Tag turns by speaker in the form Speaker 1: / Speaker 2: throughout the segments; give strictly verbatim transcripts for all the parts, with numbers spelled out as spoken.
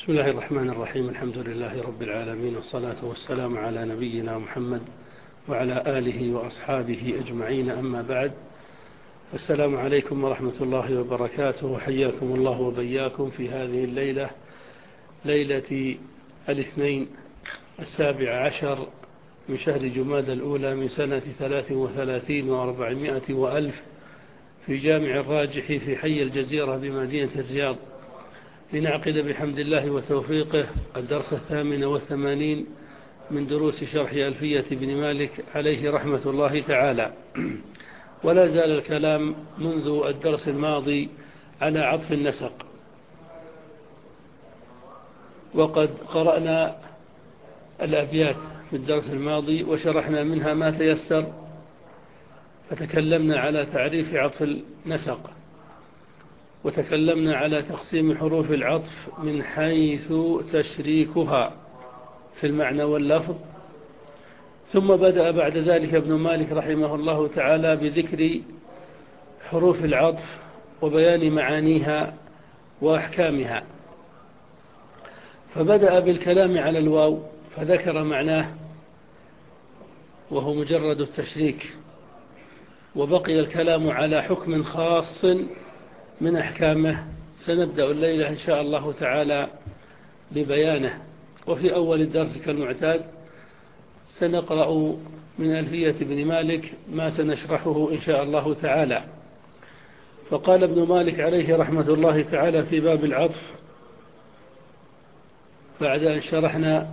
Speaker 1: بسم الله الرحمن الرحيم. الحمد لله رب العالمين، والصلاة والسلام على نبينا محمد وعلى آله وأصحابه أجمعين، أما بعد. السلام عليكم ورحمة الله وبركاته، وحياكم الله وبياكم في هذه الليلة، ليلة الاثنين السابع عشر من شهر جمادى الأولى من سنة ثلاث وثلاثين وأربعمائة وألف في جامع الراجح في حي الجزيرة بمدينة الرياض، لنعقد بحمد الله وتوفيقه الدرس الثامن والثمانين من دروس شرح ألفية بن مالك عليه رحمة الله تعالى. ولا زال الكلام منذ الدرس الماضي على عطف النسق، وقد قرأنا الأبيات في الدرس الماضي وشرحنا منها ما تيسر، فتكلمنا على تعريف عطف النسق، وتكلمنا على تقسيم حروف العطف من حيث تشريكها في المعنى واللفظ. ثم بدأ بعد ذلك ابن مالك رحمه الله تعالى بذكر حروف العطف وبيان معانيها وأحكامها، فبدأ بالكلام على الواو فذكر معناه وهو مجرد التشريك، وبقي الكلام على حكم خاص من أحكامه سنبدأ الليلة إن شاء الله تعالى ببيانه. وفي أول الدرس كالمعتاد سنقرأ من ألفية بن مالك ما سنشرحه إن شاء الله تعالى. فقال ابن مالك عليه رحمة الله تعالى في باب العطف بعد أن شرحنا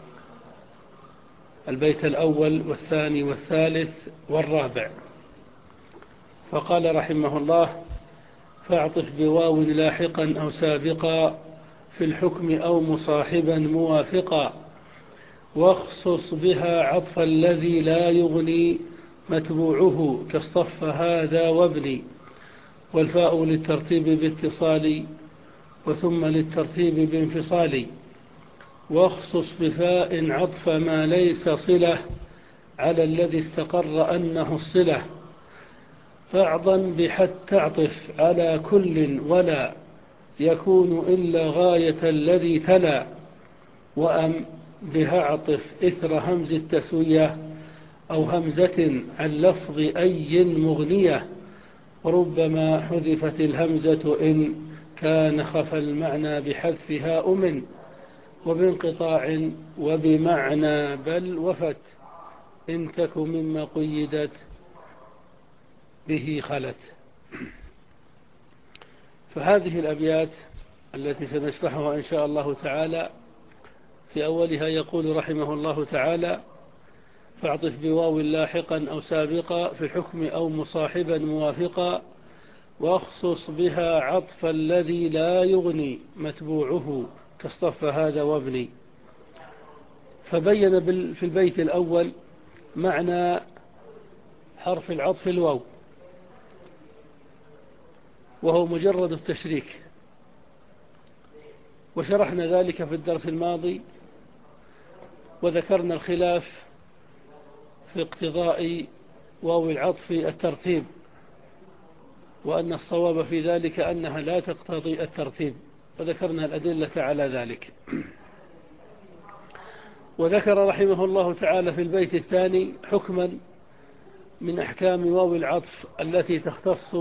Speaker 1: البيت الأول والثاني والثالث والرابع، فقال رحمه الله: فاعطف بواو لاحقا أو سابقا في الحكم أو مصاحبا موافقا، واخصص بها عطف الذي لا يغني متبوعه كاصطف هذا وابني، والفاء للترتيب باتصال وثم للترتيب بانفصال، واخصص بفاء عطف ما ليس صلة على الذي استقر أنه الصلة، فاعظا بحت تعطف على كل ولا يكون إلا غاية الذي تلا، وأم بها عطف إثر همز التسوية أو همزة عن لفظ أي مغنية، وربما حذفت الهمزة إن كان خفى المعنى بحذفها أمن، وبانقطاع وبمعنى بل وفت إن تك مما قيدت به خلت. فهذه الأبيات التي سنشرحها إن شاء الله تعالى في أولها يقول رحمه الله تعالى: فاعطف بواو لاحقا أو سابقا في الحكم أو مصاحبا موافقا، واخصص بها عطف الذي لا يغني متبوعه كاصطف هذا وابني. فبين في البيت الأول معنى حرف العطف الواو، وهو مجرد التشريك، وشرحنا ذلك في الدرس الماضي، وذكرنا الخلاف في اقتضاء واو العطف الترتيب، وأن الصواب في ذلك أنها لا تقتضي الترتيب، وذكرنا الأدلة على ذلك. وذكر رحمه الله تعالى في البيت الثاني حكما من أحكام واو العطف التي تختص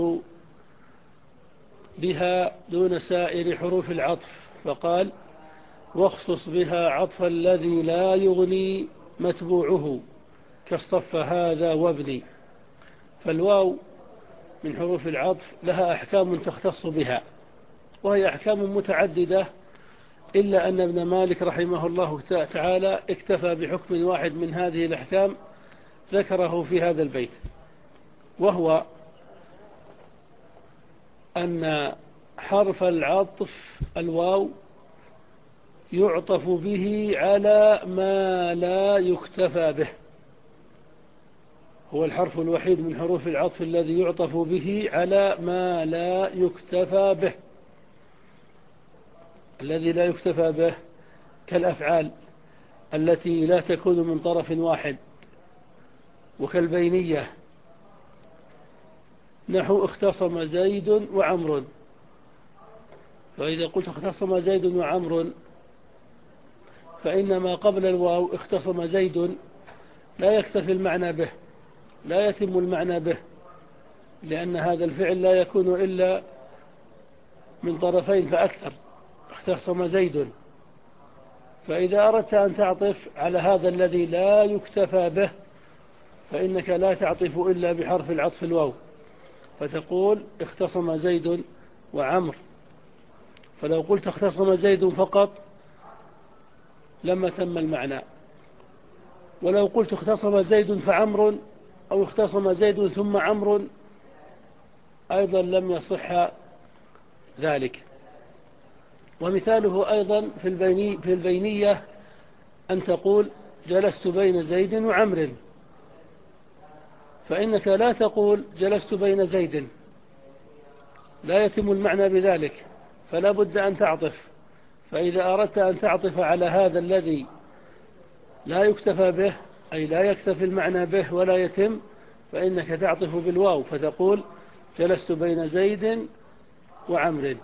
Speaker 1: بها دون سائر حروف العطف، فقال: واخصص بها عطف الذي لا يغني متبوعه كاصطف هذا وابني. فالواو من حروف العطف لها أحكام تختص بها، وهي أحكام متعددة، إلا أن ابن مالك رحمه الله تعالى اكتفى بحكم واحد من هذه الأحكام ذكره في هذا البيت، وهو أن حرف العطف الواو يعطف به على ما لا يكتفى به. هو الحرف الوحيد من حروف العطف الذي يعطف به على ما لا يكتفى به. الذي لا يكتفى به كالأفعال التي لا تكون من طرف واحد، وكالبينية نحو اختصم زيد وعمر. فإذا قلت اختصم زيد وعمر فإن ما قبل الواو اختصم زيد لا يكتفي المعنى به، لا يتم المعنى به، لأن هذا الفعل لا يكون إلا من طرفين فأكثر. اختصم زيد، فإذا أردت أن تعطف على هذا الذي لا يكتفى به فإنك لا تعطف إلا بحرف العطف الواو، فتقول اختصم زيد وعمر. فلو قلت اختصم زيد فقط لما تم المعنى، ولو قلت اختصم زيد فعمر أو اختصم زيد ثم عمر أيضا لم يصح ذلك. ومثاله أيضا في, البيني في البينية أن تقول جلست بين زيد وعمر، فإنك لا تقول جلست بين زيد، لا يتم المعنى بذلك، فلا بد أن تعطف. فإذا أردت أن تعطف على هذا الذي لا يكتفى به، أي لا يكتفي المعنى به ولا يتم، فإنك تعطف بالواو فتقول جلست بين زيد وعمر.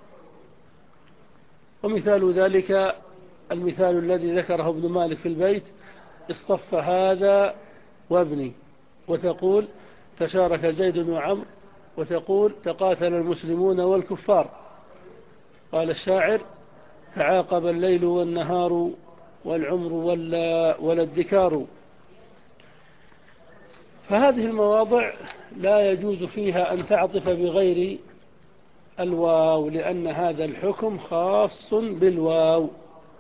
Speaker 1: ومثال ذلك المثال الذي ذكره ابن مالك في البيت اصطف هذا وابني، وتقول تشارك زيد وعمر، وتقول تقاتل المسلمون والكفار. قال الشاعر تعاقب الليل والنهار والعمر ولا, ولا الذكار. فهذه المواضع لا يجوز فيها أن تعطف بغير الواو، لأن هذا الحكم خاص بالواو.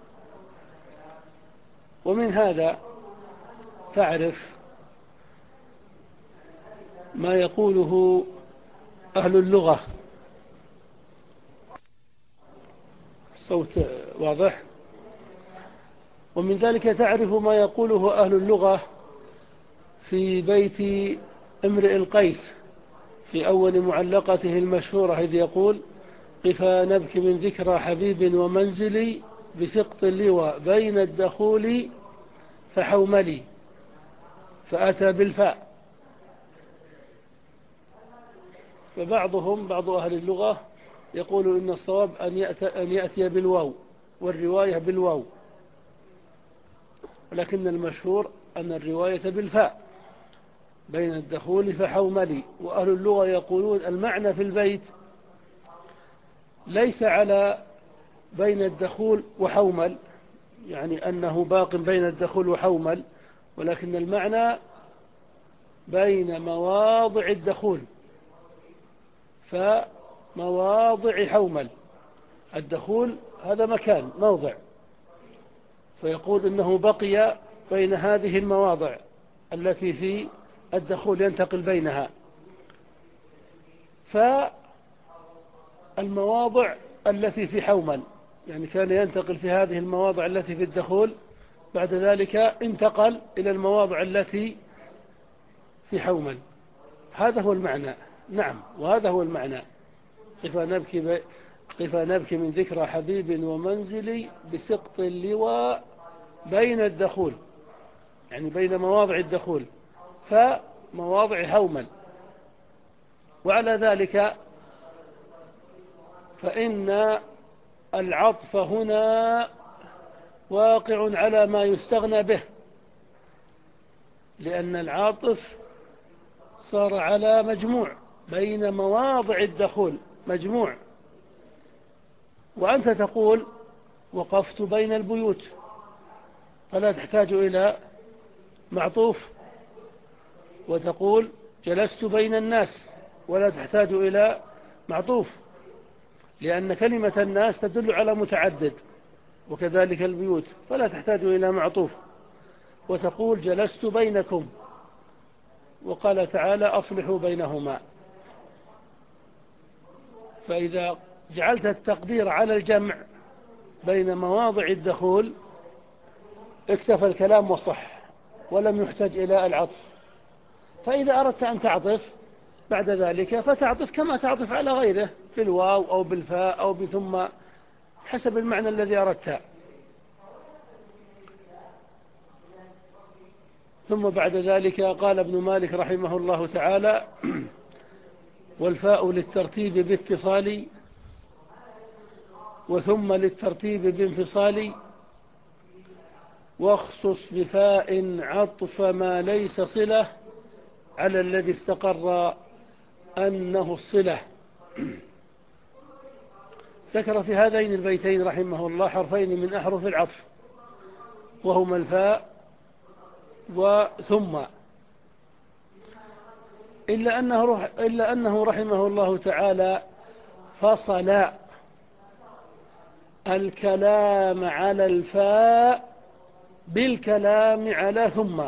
Speaker 1: ومن هذا تعرف ما يقوله أهل اللغة. الصوت واضح؟ ومن ذلك تعرف ما يقوله أهل اللغة في بيت امرئ القيس في أول معلقته المشهورة، إذ يقول قفا نبكي من ذكرى حبيب ومنزلي بسقط اللوى بين الدخول فحوملي، فأتى بالفاء. فبعضهم بعض أهل اللغة يقول إن الصواب أن يأتي, أن يأتي بالواو، والرواية بالواو، ولكن المشهور أن الرواية بالفاء بين الدخول فحوملي. وأهل اللغة يقولون المعنى في البيت ليس على بين الدخول وحومل، يعني أنه باق بين الدخول وحومل، ولكن المعنى بين مواضع الدخول فمواضع حومل. الدخول هذا مكان موضع، فيقول إنه بقي بين هذه المواضع التي في الدخول ينتقل بينها. فالمواضع التي في حومل يعني كان ينتقل في هذه المواضع التي في الدخول، بعد ذلك انتقل إلى المواضع التي في حومل. هذا هو المعنى. نعم، وهذا هو المعنى. قفا نبكي, ب... قفا نبكي من ذكرى حبيب ومنزلي بسقط اللواء بين الدخول، يعني بين مواضع الدخول فمواضع حومل. وعلى ذلك فإن العطف هنا واقع على ما يستغنى به، لأن العاطف صار على مجموع بين مواضع الدخول مجموع. وأنت تقول وقفت بين البيوت فلا تحتاج إلى معطوف، وتقول جلست بين الناس ولا تحتاج إلى معطوف، لأن كلمة الناس تدل على متعدد، وكذلك البيوت فلا تحتاج إلى معطوف. وتقول جلست بينكم، وقال تعالى أصلحوا بينهما. فإذا جعلت التقدير على الجمع بين مواضع الدخول اكتفى الكلام وصح ولم يحتاج إلى العطف. فإذا أردت أن تعطف بعد ذلك فتعطف كما تعطف على غيره بالواو أو بالفاء أو بثم حسب المعنى الذي أردت. ثم بعد ذلك قال ابن مالك رحمه الله تعالى والفاء للترتيب باتصال وثم للترتيب بانفصال واخصص بفاء عطف ما ليس صلة على الذي استقر أنه الصلة. ذكر في هذين البيتين رحمه الله حرفين من أحرف العطف، وهما الفاء وثم، إلا أنه, إلا أنه رحمه الله تعالى فصل الكلام على الفاء بالكلام على ثم.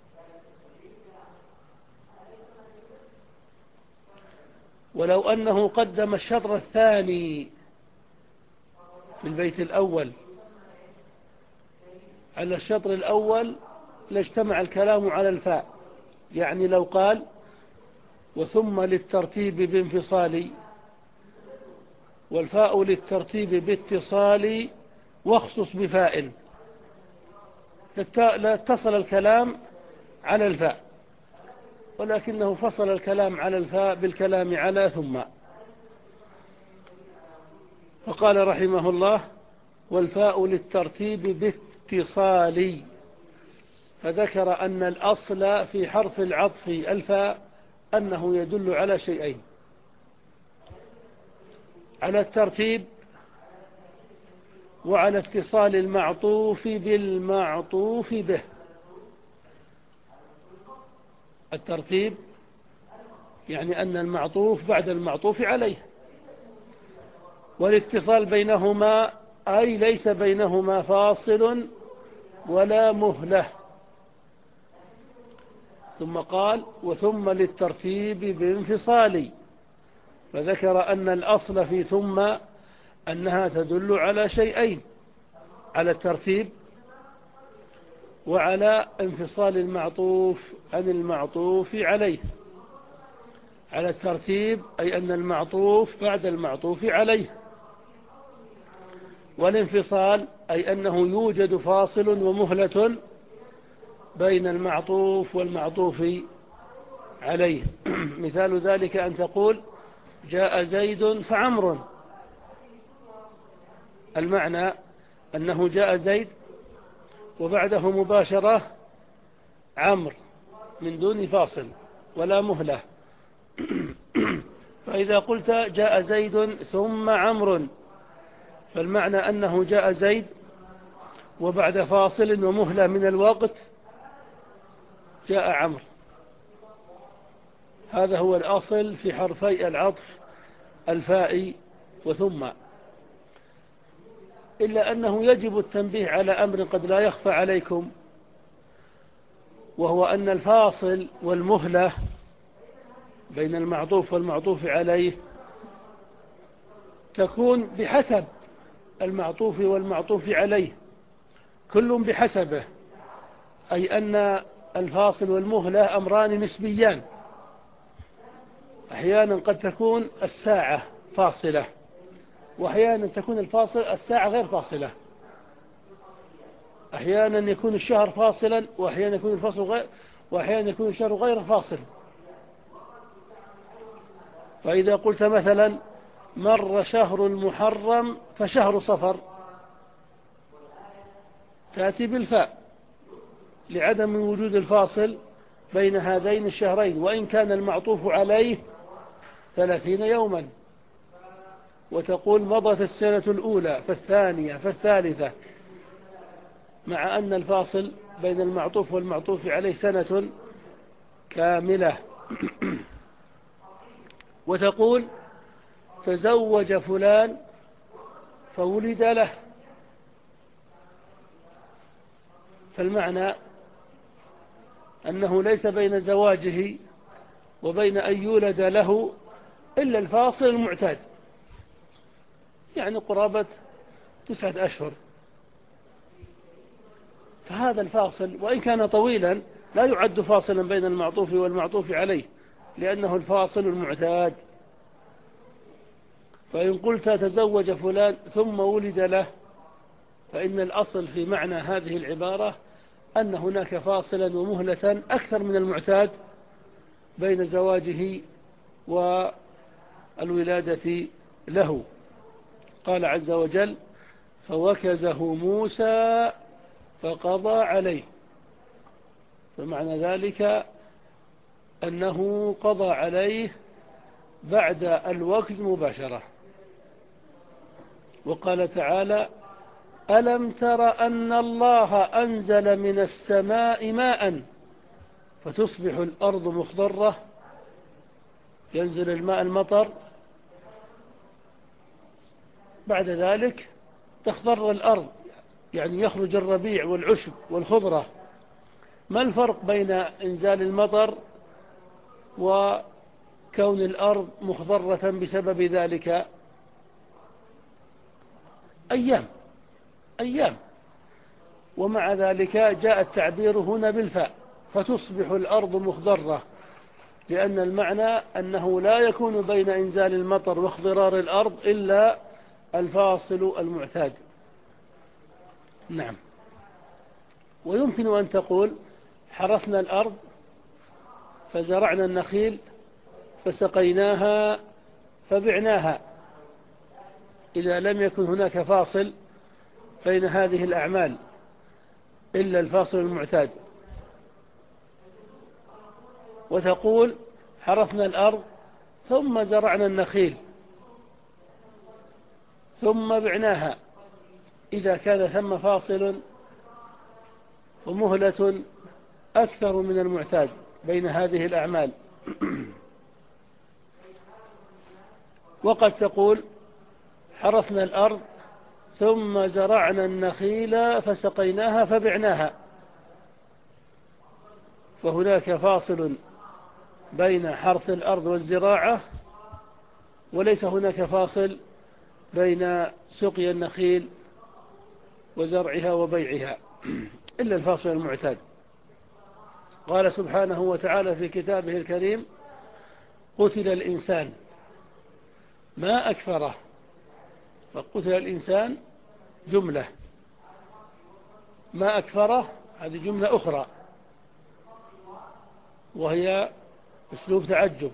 Speaker 1: ولو أنه قدم الشطر الثاني في البيت الأول على الشطر الأول لاجتمع الكلام على الفاء، يعني لو قال وثم للترتيب بانفصال والفاء للترتيب باتصال واخصص بفاء، لاتصل الكلام على الفاء، ولكنه فصل الكلام على الفاء بالكلام على ثم. فقال رحمه الله والفاء للترتيب باتصال، فذكر أن الأصل في حرف العطف الفاء أنه يدل على شيئين: على الترتيب وعلى اتصال المعطوف بالمعطوف به. الترتيب يعني أن المعطوف بعد المعطوف عليه، والاتصال بينهما أي ليس بينهما فاصل ولا مهلة. ثم قال وثم للترتيب بانفصال، فذكر أن الأصل في ثم أنها تدل على شيئين: على الترتيب وعلى انفصال المعطوف عن المعطوف عليه. على الترتيب أي أن المعطوف بعد المعطوف عليه، والانفصال أي أنه يوجد فاصل ومهلة بين المعطوف والمعطوف عليه. مثال ذلك أن تقول جاء زيد فعمر، المعنى أنه جاء زيد وبعده مباشرة عمرو من دون فاصل ولا مهلة. فإذا قلت جاء زيد ثم عمرو، فالمعنى أنه جاء زيد وبعد فاصل ومهلة من الوقت جاء عمرو. هذا هو الأصل في حرفي العطف الفاء وثم، إلا أنه يجب التنبيه على أمر قد لا يخفى عليكم، وهو أن الفاصل والمهلة بين المعطوف والمعطوف عليه تكون بحسب المعطوف والمعطوف عليه، كل بحسبه، أي أن الفاصل والمهلة أمران نسبيان. أحيانا قد تكون الساعة فاصلة، وأحيانا تكون الفاصل الساعة غير فاصلة. أحيانا يكون الشهر فاصلا، وأحيانا يكون الفصل غير، وأحيانا يكون الشهر غير فاصل. فإذا قلت مثلا مر شهر المحرم فشهر صفر، تأتي بالفاء لعدم وجود الفاصل بين هذين الشهرين، وإن كان المعطوف عليه ثلاثين يوما، وتقول مضت السنة الأولى فالثانية فالثالثة، مع أن الفاصل بين المعطوف والمعطوف عليه سنة كاملة. وتقول تزوج فلان فولد له، فالمعنى أنه ليس بين زواجه وبين أن يولد له إلا الفاصل المعتاد، يعني قرابة تسعة أشهر. فهذا الفاصل وإن كان طويلا لا يعد فاصلا بين المعطوف والمعطوف عليه، لأنه الفاصل المعتاد. فإن قلت تزوج فلان ثم ولد له، فإن الأصل في معنى هذه العبارة أن هناك فاصلا ومهلة أكثر من المعتاد بين زواجه والولادة له. قال عز وجل فوكزه موسى فقضى عليه، فمعنى ذلك أنه قضى عليه بعد الوكز مباشرة. وقال تعالى: ألم تر أن الله أنزل من السماء ماء فتصبح الأرض مخضرة. ينزل الماء المطر، بعد ذلك تخضر الأرض، يعني يخرج الربيع والعشب والخضرة. ما الفرق بين إنزال المطر وكون الأرض مخضرة بسبب ذلك؟ أيام أيام ومع ذلك جاء التعبير هنا بالفاء، فتصبح الأرض مخضرة، لأن المعنى أنه لا يكون بين إنزال المطر واخضرار الأرض إلا الفاصل المعتاد. نعم. ويمكن أن تقول: حرثنا الأرض فزرعنا النخيل فسقيناها فبعناها، إذا لم يكن هناك فاصل بين هذه الأعمال إلا الفاصل المعتاد. وتقول: حرثنا الأرض ثم زرعنا النخيل ثم بعناها، إذا كان ثم فاصل ومهلة أكثر من المعتاد بين هذه الأعمال. وقد تقول: حرثنا الأرض ثم زرعنا النخيل فسقيناها فبعناها، فهناك فاصل بين حرث الأرض والزراعة، وليس هناك فاصل بين سقي النخيل وزرعها وبيعها إلا الفاصل المعتاد. قال سبحانه وتعالى في كتابه الكريم: قتل الإنسان ما أكفره. فقتل الإنسان جملة، ما أكفره هذه جملة أخرى، وهي أسلوب تعجب،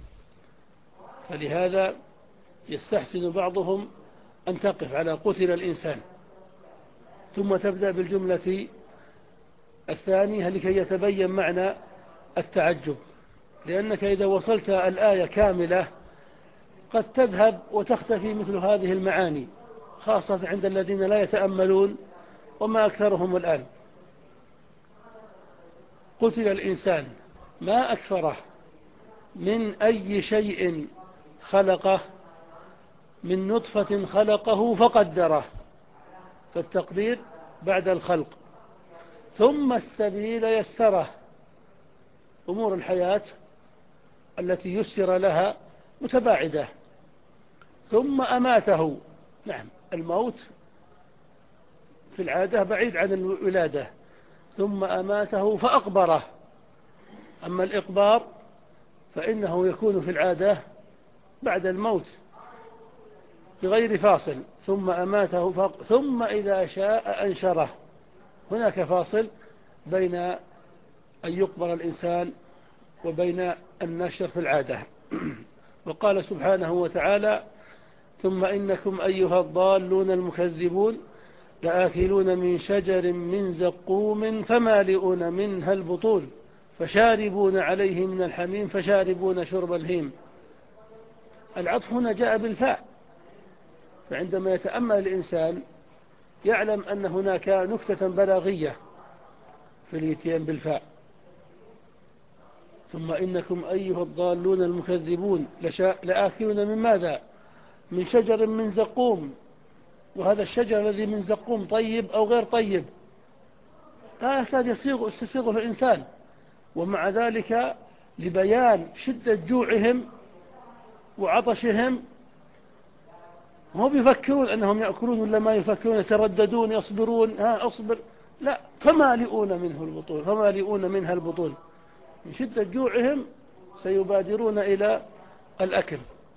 Speaker 1: فلهذا يستحسن بعضهم أن تقف على قتل الإنسان ثم تبدأ بالجملة الثانية لكي يتبين معنى التعجب، لأنك إذا وصلت الآية كاملة قد تذهب وتختفي مثل هذه المعاني، خاصة عند الذين لا يتأملون، وما أكثرهم الآن. قتل الإنسان ما أكفره من أي شيء خلقه، من نطفة خلقه فقدره، فالتقدير بعد الخلق. ثم السبيل يسره، أمور الحياة التي يسر لها متباعدة. ثم أماته، نعم الموت في العادة بعيد عن الولادة. ثم أماته فأقبره، أما الإقبار فإنه يكون في العادة بعد الموت بغير فاصل. ثم أماته فأق... ثم إذا شاء أنشره، هناك فاصل بين أن يقبر الإنسان وبين النشر في العادة. وقال سبحانه وتعالى: ثم إنكم أيها الضالون المكذبون لآكلون من شجر من زقوم فمالئون منها البطون فشاربون عليه من الحميم فشاربون شرب الهيم. العطف هنا جاء بالفاء، فعندما يتأمل الإنسان يعلم أن هناك نكتة بلاغية في الاتيان بالفاء. ثم إنكم أيها الضالون المكذبون لآكلون من ماذا؟ من شجر من زقوم، وهذا الشجر الذي من زقوم طيب أو غير طيب لا يكاد يستسيغه الإنسان، ومع ذلك لبيان شدة جوعهم وعطشهم هم يفكرون أنهم يأكلون ولا ما يفكرون، يترددون يصبرون، ها أصبر، لا، فمالئون منه البطون، فمالئون منها البطون، من شدة جوعهم سيبادرون إلى الأكل.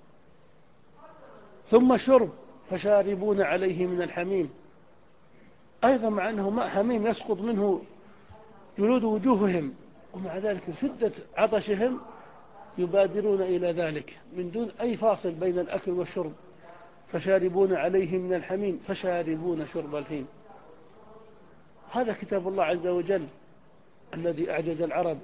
Speaker 1: ثم شرب فشاربون عليه من الحميم، أيضا مع أنه ماء حميم يسقط منه جلود وجوههم، ومع ذلك شدة عطشهم يبادرون إلى ذلك من دون أي فاصل بين الأكل والشرب. فشاربون عليه من الحميم فشاربون شرب الهيم. هذا كتاب الله عز وجل الذي أعجز العرب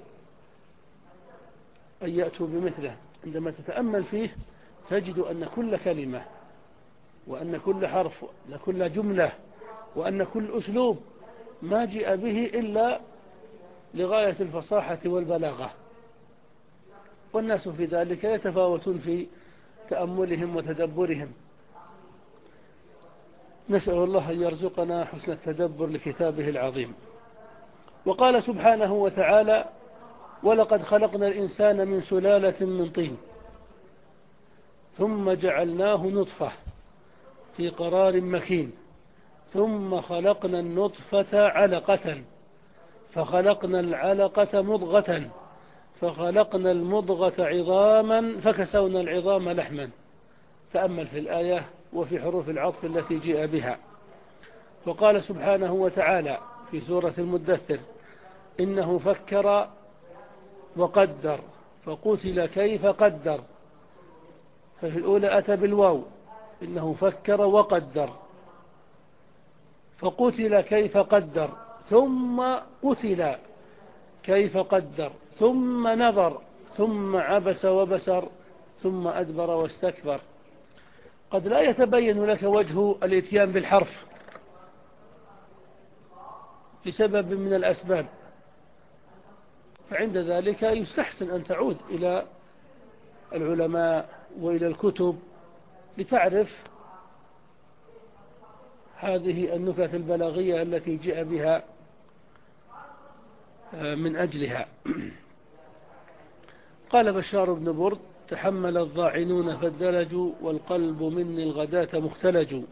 Speaker 1: أن يأتوا بمثله. عندما تتأمل فيه تجد أن كل كلمة وأن كل حرف وأن كل جملة وأن كل أسلوب ما جاء به إلا لغاية الفصاحة والبلاغة، والناس في ذلك يتفاوتون في تأملهم وتدبرهم. نسأل الله أن يرزقنا حسن التدبر لكتابه العظيم. وقال سبحانه وتعالى: ولقد خلقنا الإنسان من سلالة من طين ثم جعلناه نطفة في قرار مكين ثم خلقنا النطفة علقة فخلقنا العلقة مضغة فخلقنا المضغة عظاما فكسونا العظام لحما. تأمل في الآية وفي حروف العطف التي جاء بها. وقال سبحانه وتعالى في سورة المدثر: إنه فكر وقدر فقتل كيف قدر. ففي الأولى أتى بالواو، إنه فكر وقدر فقتل كيف قدر ثم قتل كيف قدر ثم نظر ثم عبس وبسر ثم أدبر واستكبر. قد لا يتبين لك وجه الإتيان بالحرف لسبب من الأسباب، فعند ذلك يستحسن أن تعود إلى العلماء وإلى الكتب لتعرف هذه النكت البلاغية التي جاء بها من أجلها. قال بشار بن برد: تحمل الضاعنون فالدلج والقلب مني الغداة مختلج.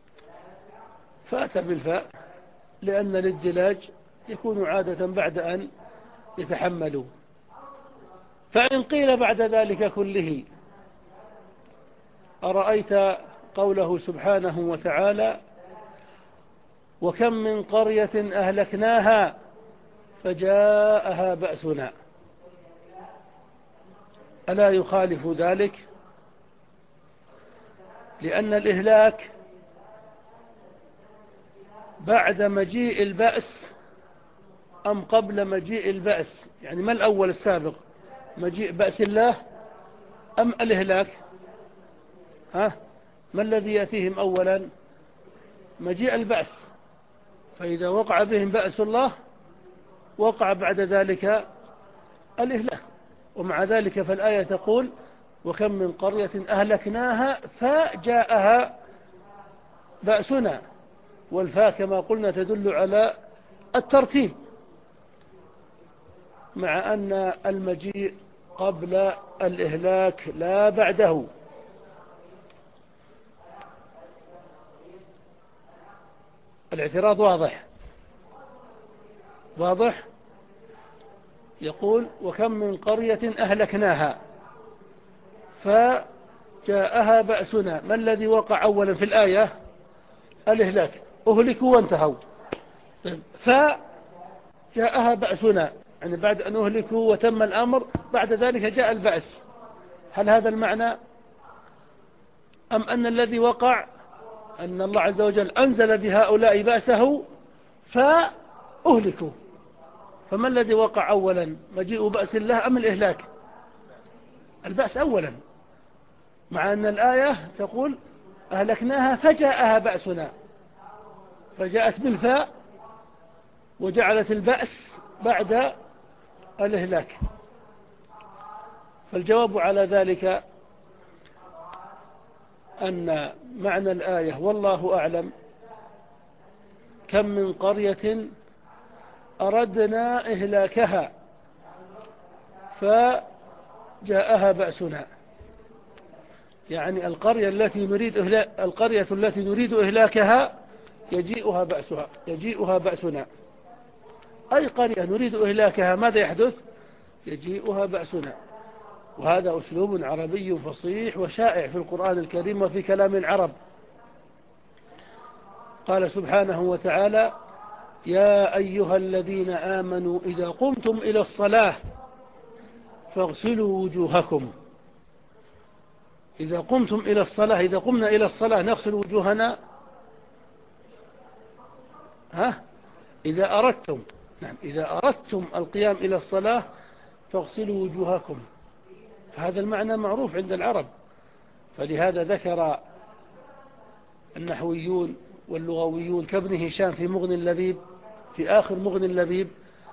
Speaker 1: فأتى بالفاء لأن الادلاج يكون عادة بعد أن يتحملوا. فإن قيل بعد ذلك كله: أرأيت قوله سبحانه وتعالى: وكم من قرية أهلكناها فجاءها بأسنا، ألا يخالف ذلك؟ لأن الإهلاك بعد مجيء البأس أم قبل مجيء البأس؟ يعني ما الأول السابق، مجيء بأس الله أم الإهلاك؟ ها؟ ما الذي يأتيهم أولا؟ مجيء البأس. فإذا وقع بهم بأس الله وقع بعد ذلك الإهلاك. ومع ذلك فالآية تقول: وكم من قرية أهلكناها فجاءها بأسنا. والفاء كما قلنا تدل على الترتيب، مع أن المجيء قبل الإهلاك لا بعده. الاعتراض واضح واضح يقول: وكم من قرية أهلكناها فجاءها بأسنا. ما الذي وقع أولا في الآية؟ الإهلاك، أهلكوا وانتهوا. فجاءها بأسنا يعني بعد أن أهلكوا وتم الأمر بعد ذلك جاء البأس. هل هذا المعنى؟ أم أن الذي وقع أن الله عز وجل أنزل بهؤلاء بأسه فأهلكوا؟ فما الذي وقع أولا، مجيء بأس الله أم الإهلاك؟ البأس أولا، مع أن الآية تقول أهلكناها فجاءها بأسنا، فجاءت بالفاء وجعلت البأس بعد الإهلاك. فالجواب على ذلك أن معنى الآية والله أعلم: كم من قرية أردنا إهلاكها فجاءها بأسنا، يعني القرية التي نريد إهلاك القرية التي نريد إهلاكها يجيئها بأسها يجيئها بأسنا. أي قرية نريد إهلاكها ماذا يحدث؟ يجيئها بأسنا. وهذا أسلوب عربي فصيح وشائع في القرآن الكريم وفي كلام العرب. قال سبحانه وتعالى: يا أيها الذين آمنوا إذا قمتم إلى الصلاة فاغسلوا وجوهكم. إذا قمتم إلى الصلاة، إذا قمنا إلى الصلاة نغسل وجوهنا؟ ها؟ إذا أردتم نعم إذا أردتم القيام إلى الصلاة فاغسلوا وجوهكم، فهذا المعنى معروف عند العرب. فلهذا ذكر النحويون واللغويون كابن هشام في مغني اللبيب، في آخر مغني اللبيب،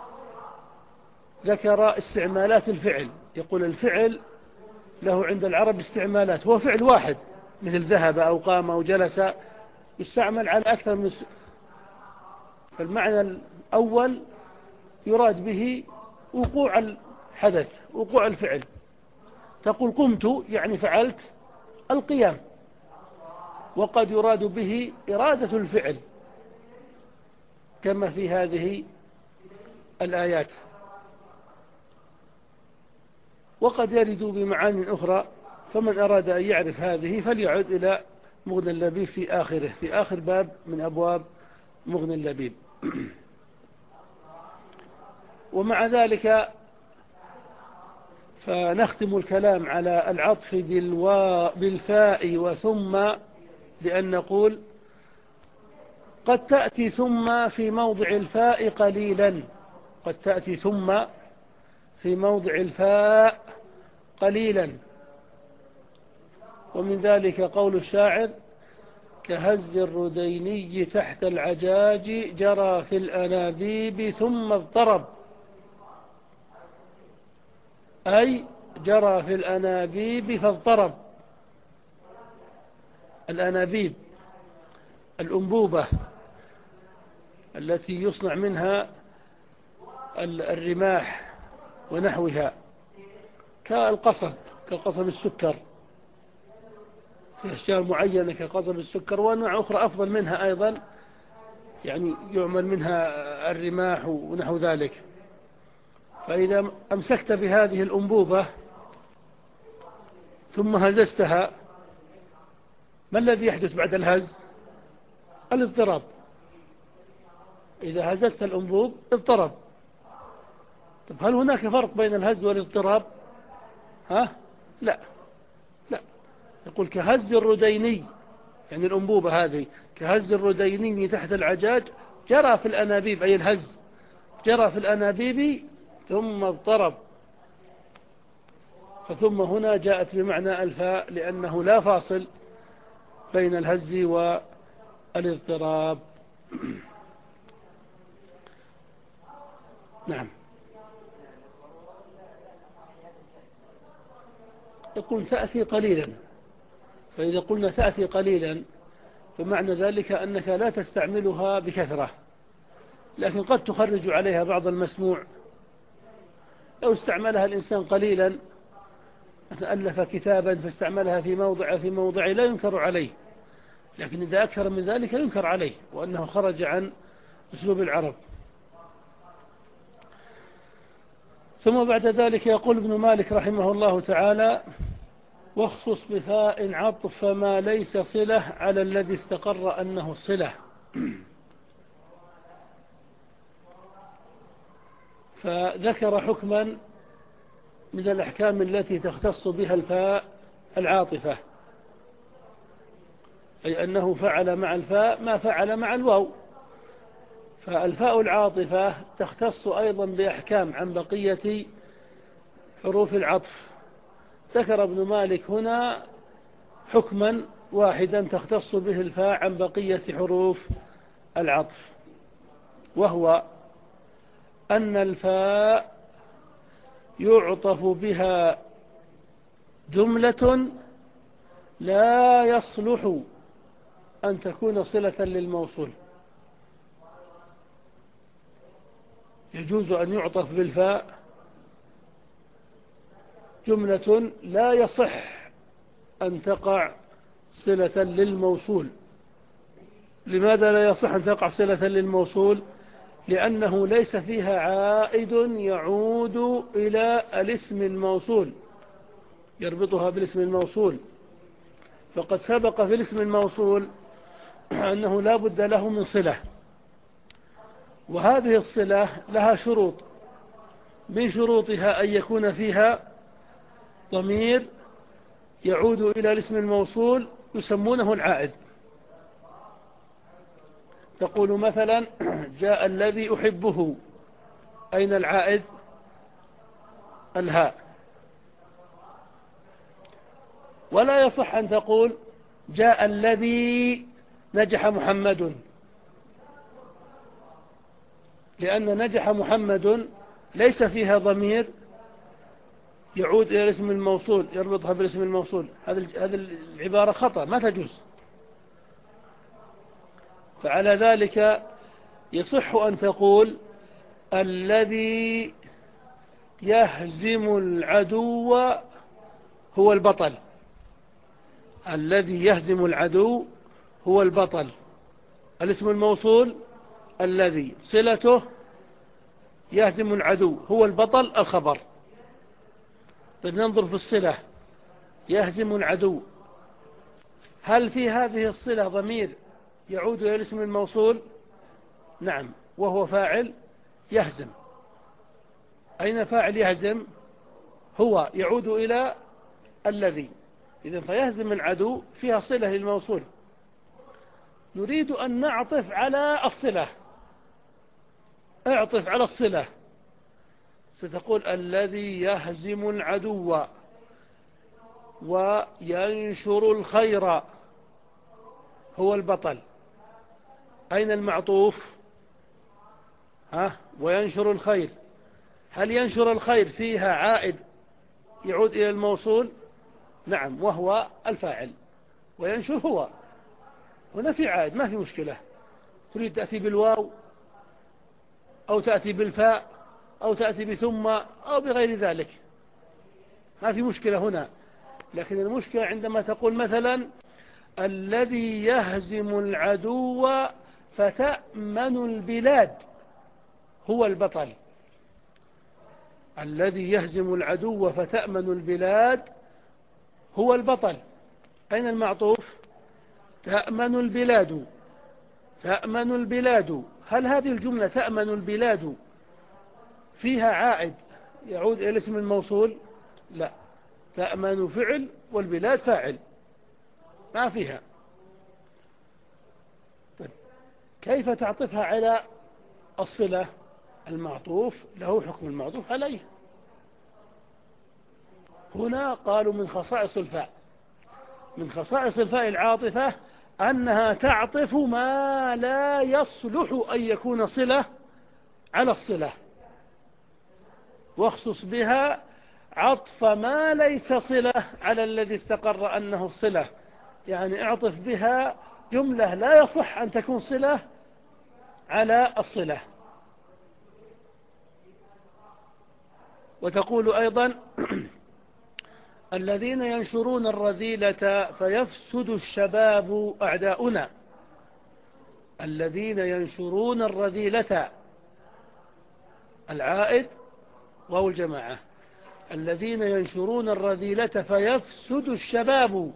Speaker 1: ذكر استعمالات الفعل. يقول الفعل له عند العرب استعمالات، هو فعل واحد مثل ذهب أو قام أو جلس، يستعمل على أكثر من س... فالمعنى الأول يراد به وقوع الحدث، وقوع الفعل. تقول قمت يعني فعلت القيام، وقد يراد به إرادة الفعل كما في هذه الآيات، وقد يرد بمعان أخرى. فمن أراد أن يعرف هذه فليعد إلى مغني اللبيب في آخره، في آخر باب من أبواب مغني اللبيب. ومع ذلك فنختم الكلام على العطف بالوا بالفاء وثم بأن نقول قد تأتي ثم في موضع الفاء قليلا، قد تأتي ثم في موضع الفاء قليلا. ومن ذلك قول الشاعر: كهز الرديني تحت العجاج جرى في الأنابيب ثم اضطرب، أي جرى في الأنابيب فاضطرب. الأنابيب الأنبوبة التي يصنع منها الرماح ونحوها، كالقصب، كالقصب السكر، في أشياء معينة كقصب السكر، وأنواع أخرى أفضل منها أيضا، يعني يعمل منها الرماح ونحو ذلك. فإذا أمسكت بهذه الأنبوبة ثم هززتها، ما الذي يحدث بعد الهز؟ الاضطراب. إذا هززت الأنبوب اضطرب. طب هل هناك فرق بين الهز والاضطراب؟ ها؟ لا لا. يقول كهز الرديني، يعني الأنبوبة هذه كهز الرديني تحت العجاج جرى في الأنابيب، أي الهز جرى في الأنابيب ثم اضطرب. فثم هنا جاءت بمعنى الفاء لأنه لا فاصل بين الهز والاضطراب. نعم. يقول تأتي قليلا، فإذا قلنا تأتي قليلا فمعنى ذلك أنك لا تستعملها بكثرة، لكن قد تخرج عليها بعض المسموع. لو استعملها الإنسان قليلا، ألف كتابا فاستعملها في موضع في موضع لا ينكر عليه، لكن إذا أكثر من ذلك ينكر عليه، وأنه خرج عن أسلوب العرب. ثم بعد ذلك يقول ابن مالك رحمه الله تعالى: واخصص بفاء عطف ما ليس صلة على الذي استقر أنه الصلة. فذكر حكما من الأحكام التي تختص بها الفاء العاطفة، أي أنه فعل مع الفاء ما فعل مع الواو. فالفاء العاطفة تختص أيضا بأحكام عن بقية حروف العطف. ذكر ابن مالك هنا حكما واحدا تختص به الفاء عن بقية حروف العطف، وهو أن الفاء يعطف بها جملة لا يصلح أن تكون صلة للموصول. يجوز أن يعطف بالفاء جملة لا يصح أن تقع صلة للموصول. لماذا لا يصح أن تقع صلة للموصول؟ لأنه ليس فيها عائد يعود إلى الاسم الموصول يربطها بالاسم الموصول. فقد سبق في الاسم الموصول أنه لا بد له من صلة، وهذه الصلة لها شروط. من شروطها أن يكون فيها ضمير يعود إلى الاسم الموصول يسمونه العائد، تقول مثلا جاء الذي أحبه، أين العائد؟ الهاء. ولا يصح أن تقول جاء الذي نجح محمد، لأن نجح محمد ليس فيها ضمير يعود إلى الاسم الموصول يربطها بالاسم الموصول. هذه العبارة خطأ ما تجوز. فعلى ذلك يصح أن تقول الذي يهزم العدو هو البطل. الذي يهزم العدو هو البطل. الاسم الموصول الذي، صلته يهزم العدو هو البطل الخبر. طيب ننظر في الصلة، يهزم العدو، هل في هذه الصلة ضمير يعود إلى الاسم الموصول؟ نعم، وهو فاعل يهزم. أين فاعل يهزم؟ هو، يعود إلى الذي. إذن فيهزم العدو فيها صلة للموصول. نريد أن نعطف على الصلة، اعطف على الصلة. ستقول الذي يهزم العدو وينشر الخير هو البطل. أين المعطوف؟ ها، وينشر الخير. هل ينشر الخير فيها عائد يعود إلى الموصول؟ نعم، وهو الفاعل، وينشر هو. هنا في عائد، ما في مشكلة. تريد تأتي بالواو أو تأتي بالفاء أو تأتي بثم أو بغير ذلك، ما في مشكلة هنا. لكن المشكلة عندما تقول مثلا الذي يهزم العدو فتأمن البلاد هو البطل. الذي يهزم العدو فتأمن البلاد هو البطل. أين المعطوف؟ تأمن البلاد. تأمن البلاد، هل هذه الجملة تأمن البلاد فيها عائد يعود إلى اسم الموصول؟ لا، تأمن فعل والبلاد فاعل، ما فيها. طيب كيف تعطفها على الصلة؟ المعطوف له حكم المعطوف عليه. هنا قالوا من خصائص الفاء، من خصائص الفاء العاطفة أنها تعطف ما لا يصلح أن يكون صلة على الصلة، واخصص بها عطف ما ليس صلة على الذي استقر أنه الصلة. يعني اعطف بها جملة لا يصح أن تكون صلة على الصلة. وتقول أيضا الذين ينشرون الرذيلة فيفسد الشباب أعداؤنا. الذين ينشرون الرذيلة، العائد واو الجماعة. الذين ينشرون الرذيلة فيفسد الشباب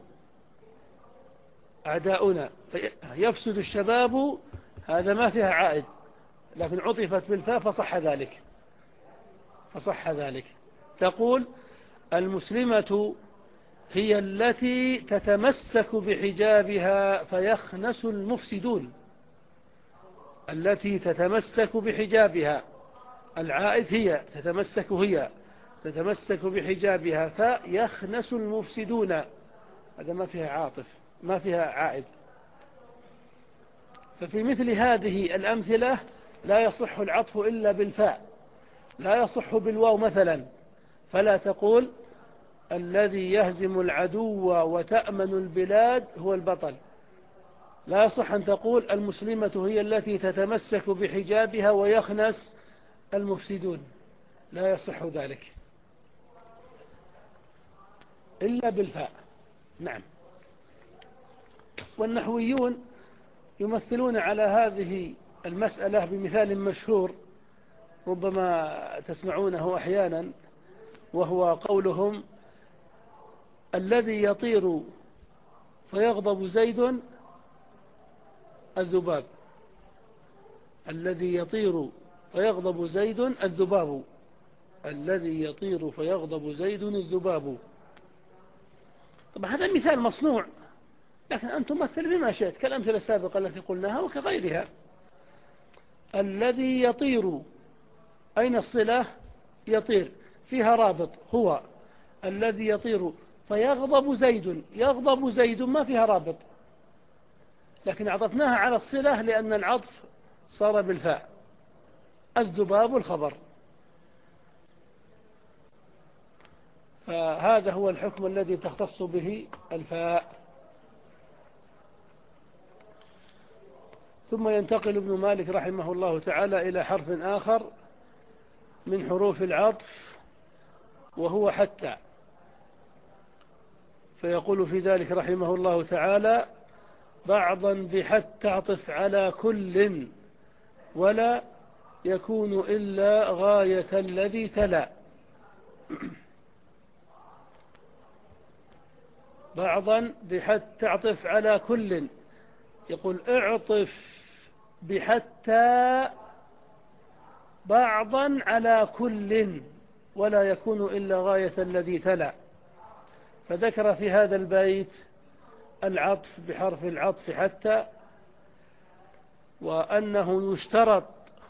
Speaker 1: أعداؤنا. يفسد الشباب هذا ما فيها عائد، لكن عطفت بالفاء فصح ذلك، فصح ذلك. تقول المسلمة هي التي تتمسك بحجابها فيخنس المفسدون. التي تتمسك بحجابها، العائد هي، تتمسك هي، تتمسك بحجابها فيخنس المفسدون، هذا ما فيها عاطف، ما فيها عائد. ففي مثل هذه الأمثلة لا يصح العطف إلا بالفاء، لا يصح بالواو مثلا. فلا تقول الذي يهزم العدو وتأمن البلاد هو البطل. لا يصح أن تقول المسلمة هي التي تتمسك بحجابها ويخنس المفسدون، لا يصح ذلك إلا بالفاء. نعم. والنحويون يمثلون على هذه المسألة بمثال مشهور ربما تسمعونه أحيانا، وهو قولهم الذي يطير فيغضب زيد الذباب. الذي يطير فيغضب زيد الذباب. الذي يطير فيغضب زيد الذباب. طبعا هذا مثال مصنوع، لكن أن تمثل بما شئت كالأمثلة السابقة التي قلناها وكغيرها. الذي يطير. أين الصلة؟ يطير، فيها رابط، هو الذي يطير. فيغضب زيد، يغضب زيد ما فيها رابط، لكن عطفناها على الصلة لأن العطف صار بالفاء. الذباب الخبر. فهذا هو الحكم الذي تختص به الفاء. ثم ينتقل ابن مالك رحمه الله تعالى إلى حرف آخر من حروف العطف، وهو حتى. فيقول في ذلك رحمه الله تعالى: بعضا بحتى اعطف على كل، ولا يكون إلا غاية الذي تلا. بعضا بحتى اعطف على كل، يقول اعطف بحتى بعضا على كل، ولا يكون إلا غاية الذي تلا. فذكر في هذا البيت العطف بحرف العطف حتى، وأنه يشترط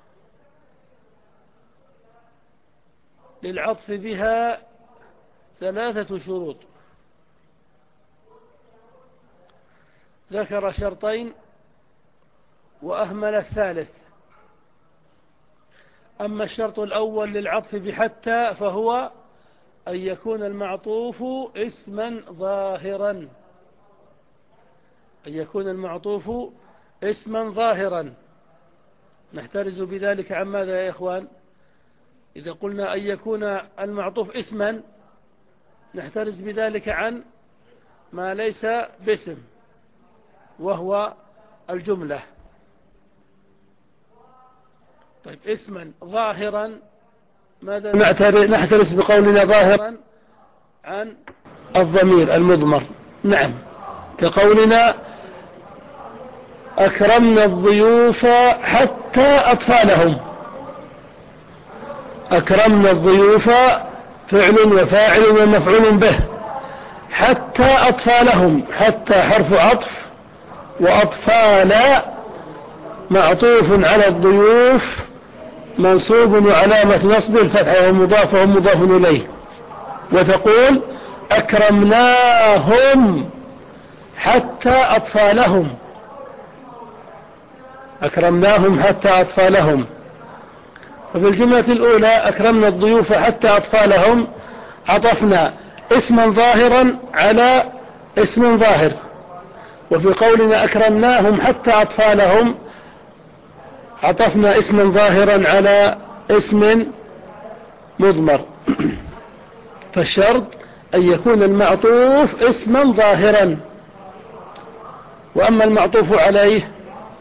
Speaker 1: للعطف بها ثلاثة شروط. ذكر شرطين وأهمل الثالث. أما الشرط الأول للعطف بحتى فهو أن يكون المعطوف اسما ظاهرا، أن يكون المعطوف اسما ظاهرا. نحترز بذلك عن ماذا يا إخوان؟ إذا قلنا أن يكون المعطوف اسما نحترز بذلك عن ما ليس باسم، وهو الجملة. طيب اسما ظاهرا، ماذا نحترز بقولنا ظاهرا عن الضمير المضمر؟ نعم، كقولنا أكرمنا الضيوف حتى أطفالهم. أكرمنا الضيوف فعل وفاعل ومفعول به، حتى أطفالهم، حتى حرف عطف، وأطفال معطوف على الضيوف منصوب وعلامة نصب الفتحة ومضاف ومضاف إليه. وتقول أكرمناهم حتى أطفالهم، أكرمناهم حتى أطفالهم. وفي الجملة الأولى أكرمنا الضيوف حتى أطفالهم عطفنا اسما ظاهرا على اسم ظاهر، وفي قولنا أكرمناهم حتى أطفالهم عطفنا اسما ظاهرا على اسم مضمر. فالشرط أن يكون المعطوف اسما ظاهرا، وأما المعطوف عليه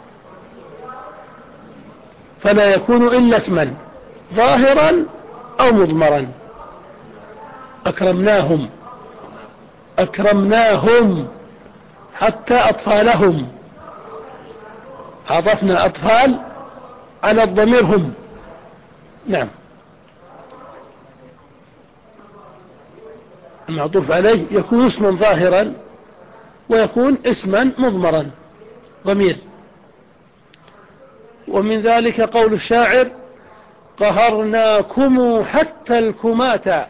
Speaker 1: فلا يكون إلا اسما ظاهرا أو مضمرا. أكرمناهم، أكرمناهم حتى أطفالهم، عطفنا أطفال على الضمير هم. نعم، المعطوف عليه يكون اسما ظاهرا ويكون اسما مضمرا ضمير. ومن ذلك قول الشاعر: قهرناكم حتى الكماة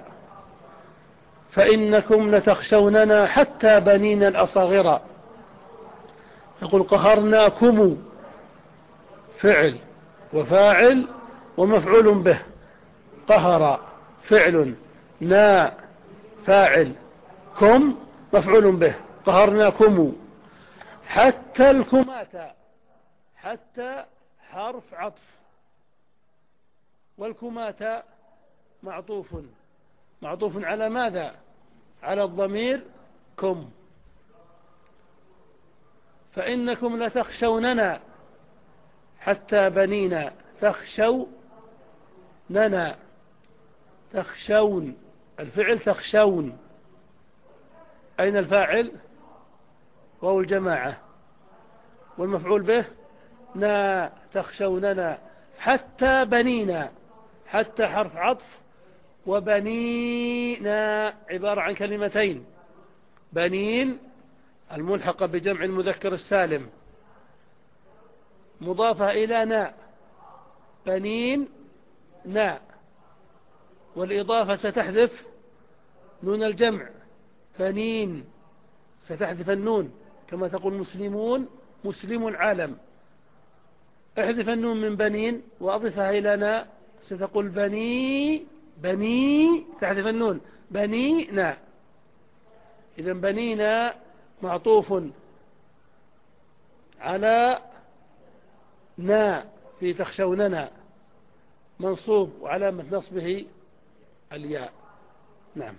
Speaker 1: فإنكم لتخشوننا حتى بنين الأصاغر. يقول قهرناكم فعل وفاعل ومفعول به، قهر فعل، نا فاعل، كم مفعول به، قهرناكم حتى الكماة. حتى حرف عطف، والكماة معطوف، معطوف على ماذا؟ على الضمير كم. فإنكم لتخشوننا حتى بنينا، تخشوننا، تخشون الفعل تخشون، أين الفاعل؟ وهو الجماعة، والمفعول به نا، تخشوننا حتى بنينا. حتى حرف عطف، وبنينا عبارة عن كلمتين: بنين الملحقة بجمع المذكر السالم مضافة إلى نا، بنين نا، والإضافة ستحذف نون الجمع بنين، ستحذف النون كما تقول مسلمون مسلم عالم. احذف النون من بنين وأضفها إلى نا، ستقول بني بني، تحذف النون بنينا. إذن بنينا معطوف على نا في تخشوننا، منصوب وعلامة نصبه الياء. نعم،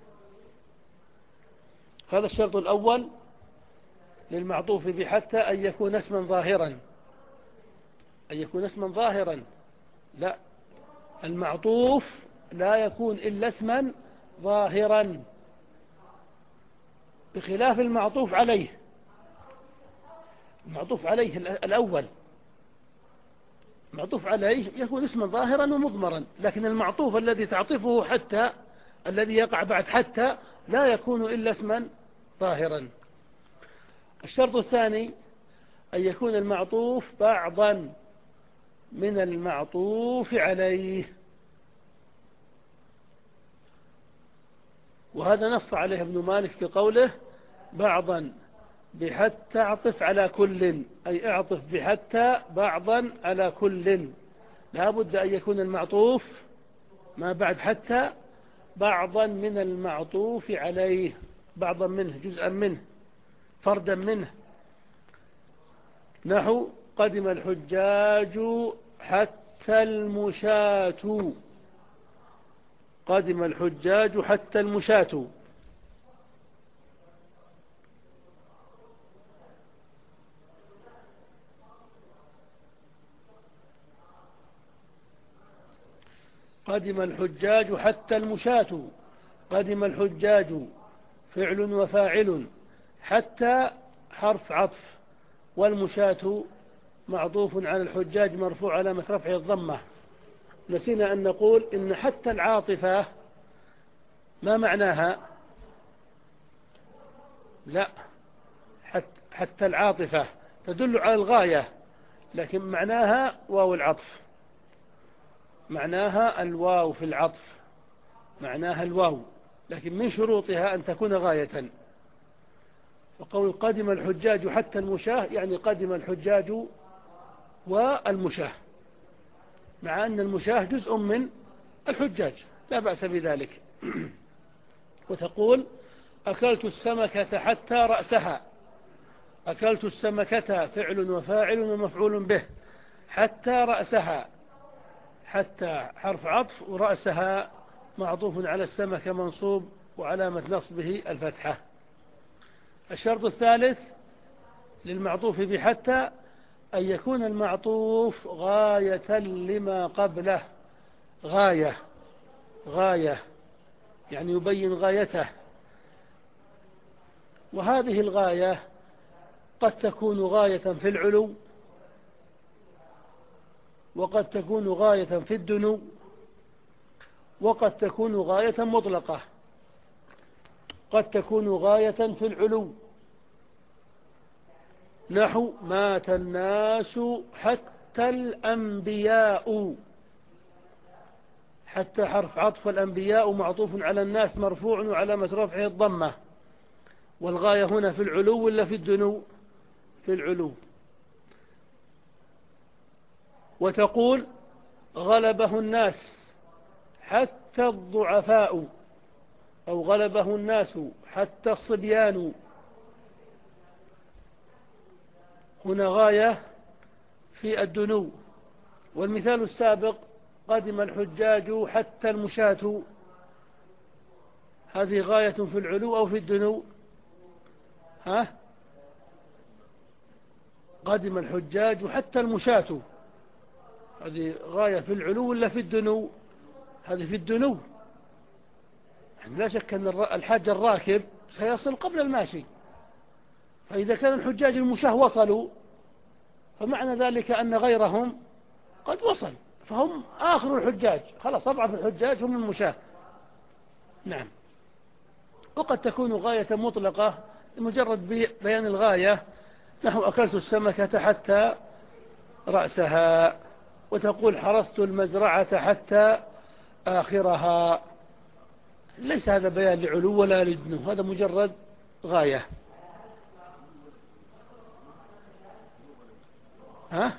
Speaker 1: هذا الشرط الأول للمعطوف بحتى أن يكون اسما ظاهرا. أن يكون اسما ظاهرا، لا، المعطوف لا يكون إلا اسما ظاهرا، بخلاف المعطوف عليه. المعطوف عليه الأول معطوف عليه يكون اسما ظاهرا ومضمرا، لكن المعطوف الذي تعطفه حتى، الذي يقع بعد حتى، لا يكون إلا اسما ظاهرا. الشرط الثاني أن يكون المعطوف بعضا من المعطوف عليه، وهذا نص عليه ابن مالك في قوله بعضا بحتى اعطف على كل، أي اعطف بحتى بعضا على كل. لا بد أن يكون المعطوف ما بعد حتى بعضا من المعطوف عليه، بعضا منه، جزءا منه، فردا منه. نحو قدم الحجاج حتى المشاة، قدم الحجاج حتى المشاة. قدم الحجاج حتى المشاة، قدم الحجاج فعل وفاعل، حتى حرف عطف، والمشاة معطوف على الحجاج مرفوع علامة رفعه الضمة. نسينا أن نقول إن حتى العاطفة ما معناها؟ لا، حتى, حتى العاطفة تدل على الغاية، لكن معناها واو العطف، معناها الواو في العطف، معناها الواو، لكن من شروطها أن تكون غاية. وقول قدم الحجاج حتى المشاة يعني قدم الحجاج والمشاة، مع أن المشاة جزء من الحجاج لا بأس بذلك. وتقول أكلت السمكة حتى رأسها، أكلت السمكة فعل وفاعل ومفعول به، حتى رأسها، حتى حرف عطف، ورأسها معطوف على السمكة منصوب وعلامة نصبه الفتحة. الشرط الثالث للمعطوف بحتى أن يكون المعطوف غاية لما قبله، غاية غاية يعني يبين غايته، وهذه الغاية قد تكون غاية في العلو، وقد تكون غاية في الدنو، وقد تكون غاية مطلقة. قد تكون غاية في العلو، نحو مات الناس حتى الأنبياء، حتى حرف عطف، الأنبياء معطوف على الناس مرفوع وعلامة رفعه الضمة. والغاية هنا في العلو ولا في الدنو؟ في العلو. وتقول غلبه الناس حتى الضعفاء، أو غلبه الناس حتى الصبيان، هنا غاية في الدنو. والمثال السابق قدم الحجاج حتى المشاة، هذه غاية في العلو أو في الدنو؟ ها؟ قدم الحجاج حتى المشاة، هذه غاية في العلو ولا في الدنو؟ هذه في الدنو. يعني لا شك أن الحاج الراكب سيصل قبل الماشي، فإذا كان الحجاج المشاة وصلوا فمعنى ذلك أن غيرهم قد وصل، فهم آخر الحجاج، خلاص أضعف الحجاج هم المشاة. نعم. وقد تكون غاية مطلقة لمجرد بيان الغاية، نحو أكلت السمكة حتى رأسها. وتقول حرثت المزرعة حتى آخرها. ليس هذا بيان لعلو ولا لدنو، هذا مجرد غاية. ها؟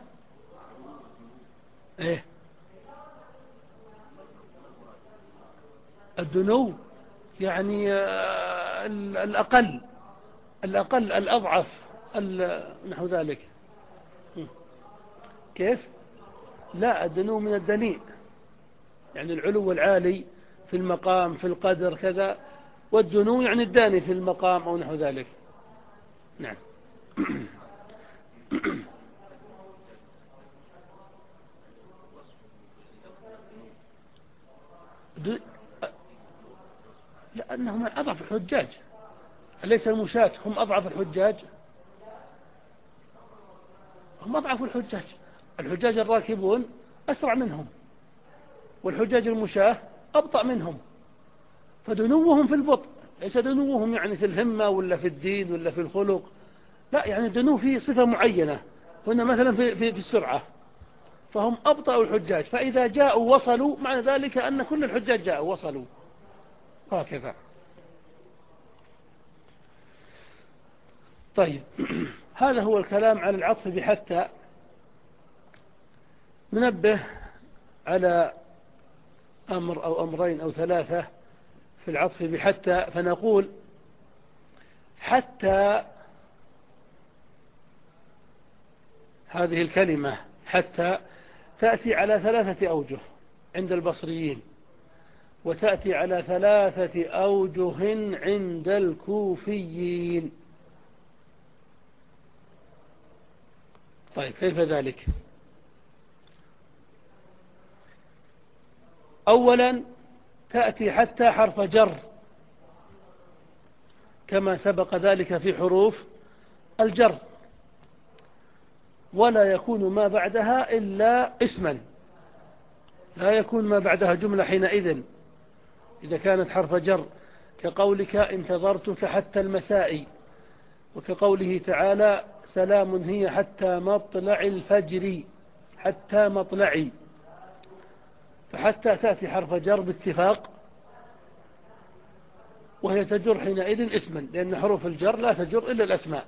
Speaker 1: ايه الدنو يعني آه، الأقل الأقل الأضعف نحو ذلك. كيف؟ لا، الدنو من الدنيء، يعني العلو العالي في المقام في القدر كذا، والدنو يعني الداني في المقام أو نحو ذلك. نعم. لأنهم أضعف الحجاج، أليس المشاة هم أضعف الحجاج؟ هم أضعف الحجاج. الحجاج الراكبون أسرع منهم، والحجاج المشاة أبطأ منهم، فدنوهم في البطء، ليس دنوهم يعني في الهمة ولا في الدين ولا في الخلق، لا، يعني الدنو في صفة معينة، هنا مثلا في, في, في السرعة، فهم أبطأ الحجاج، فإذا جاءوا وصلوا، معنى ذلك أن كل الحجاج جاءوا وصلوا، هكذا. طيب هذا هو الكلام عن العطف بحتى. ننبه على أمر أو أمرين أو ثلاثة في العطف بحتى، فنقول حتى هذه الكلمة حتى تأتي على ثلاثة أوجه عند البصريين، وتأتي على ثلاثة أوجه عند الكوفيين. طيب كيف ذلك؟ أولا تأتي حتى حرف جر كما سبق ذلك في حروف الجر، ولا يكون ما بعدها إلا اسما، لا يكون ما بعدها جملة حينئذ إذا كانت حرف جر، كقولك انتظرتك حتى المساء، وكقوله تعالى سلام هي حتى مطلع الفجر، حتى مطلعي، فحتى تأتي حرف جر باتفاق، وهي تجر حينئذ اسما، لأن حروف الجر لا تجر إلا الأسماء.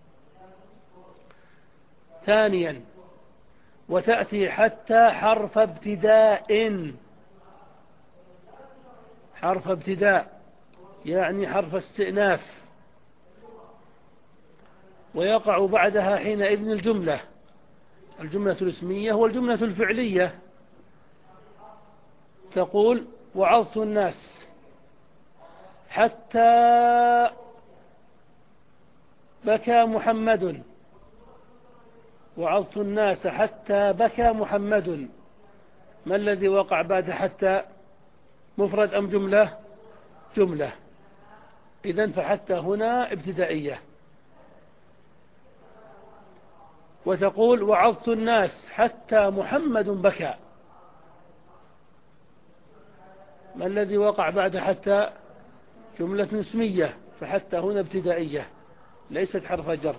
Speaker 1: ثانيا وتأتي حتى حرف ابتداء، حرف ابتداء يعني حرف استئناف، ويقع بعدها حينئذ الجملة، الجملة الاسمية والجملة الفعلية. تقول وعظت الناس حتى بكى محمد، وعظت الناس حتى بكى محمد، ما الذي وقع بعد حتى؟ مفرد أم جملة؟ جملة، إذن فحتى هنا ابتدائية. وتقول وعظت الناس حتى محمد بكى، ما الذي وقع بعد حتى؟ جملة اسمية، فحتى هنا ابتدائية ليست حرف جر.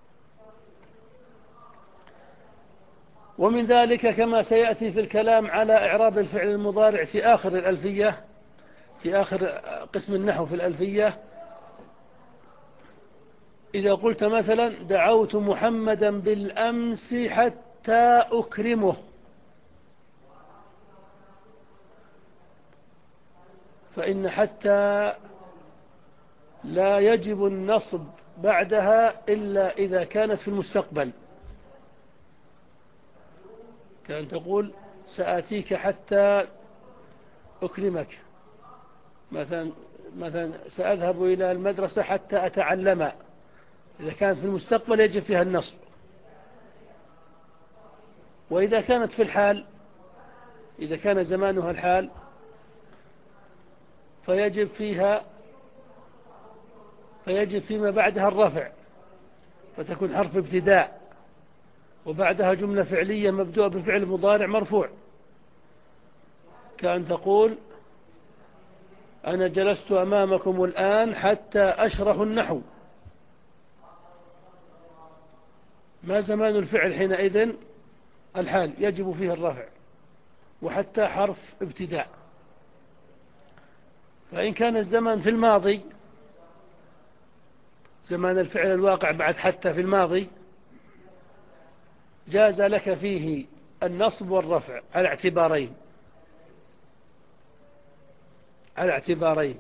Speaker 1: ومن ذلك كما سيأتي في الكلام على إعراب الفعل المضارع في آخر الألفية، في آخر قسم النحو في الألفية، إذا قلت مثلا دعوت محمدا بالأمس حتى أكرمه، فإن حتى لا يجب النصب بعدها إلا إذا كانت في المستقبل، كان تقول سآتيك حتى أكرمك، مثلا مثلا سأذهب إلى المدرسة حتى أتعلم، إذا كانت في المستقبل يجب فيها النصب. وإذا كانت في الحال، إذا كان زمانها الحال، فيجب فيها فيجب فيما بعدها الرفع، فتكون حرف ابتداء، وبعدها جملة فعلية مبدوءة بفعل مضارع مرفوع، كأن تقول أنا جلست أمامكم الآن حتى أشرح النحو، ما زمان الفعل حينئذ؟ الحال يجب فيه الرفع، وحتى حرف ابتداء. فإن كان الزمن في الماضي، زمان الفعل الواقع بعد حتى في الماضي، جاز لك فيه النصب والرفع على اعتبارين على اعتبارين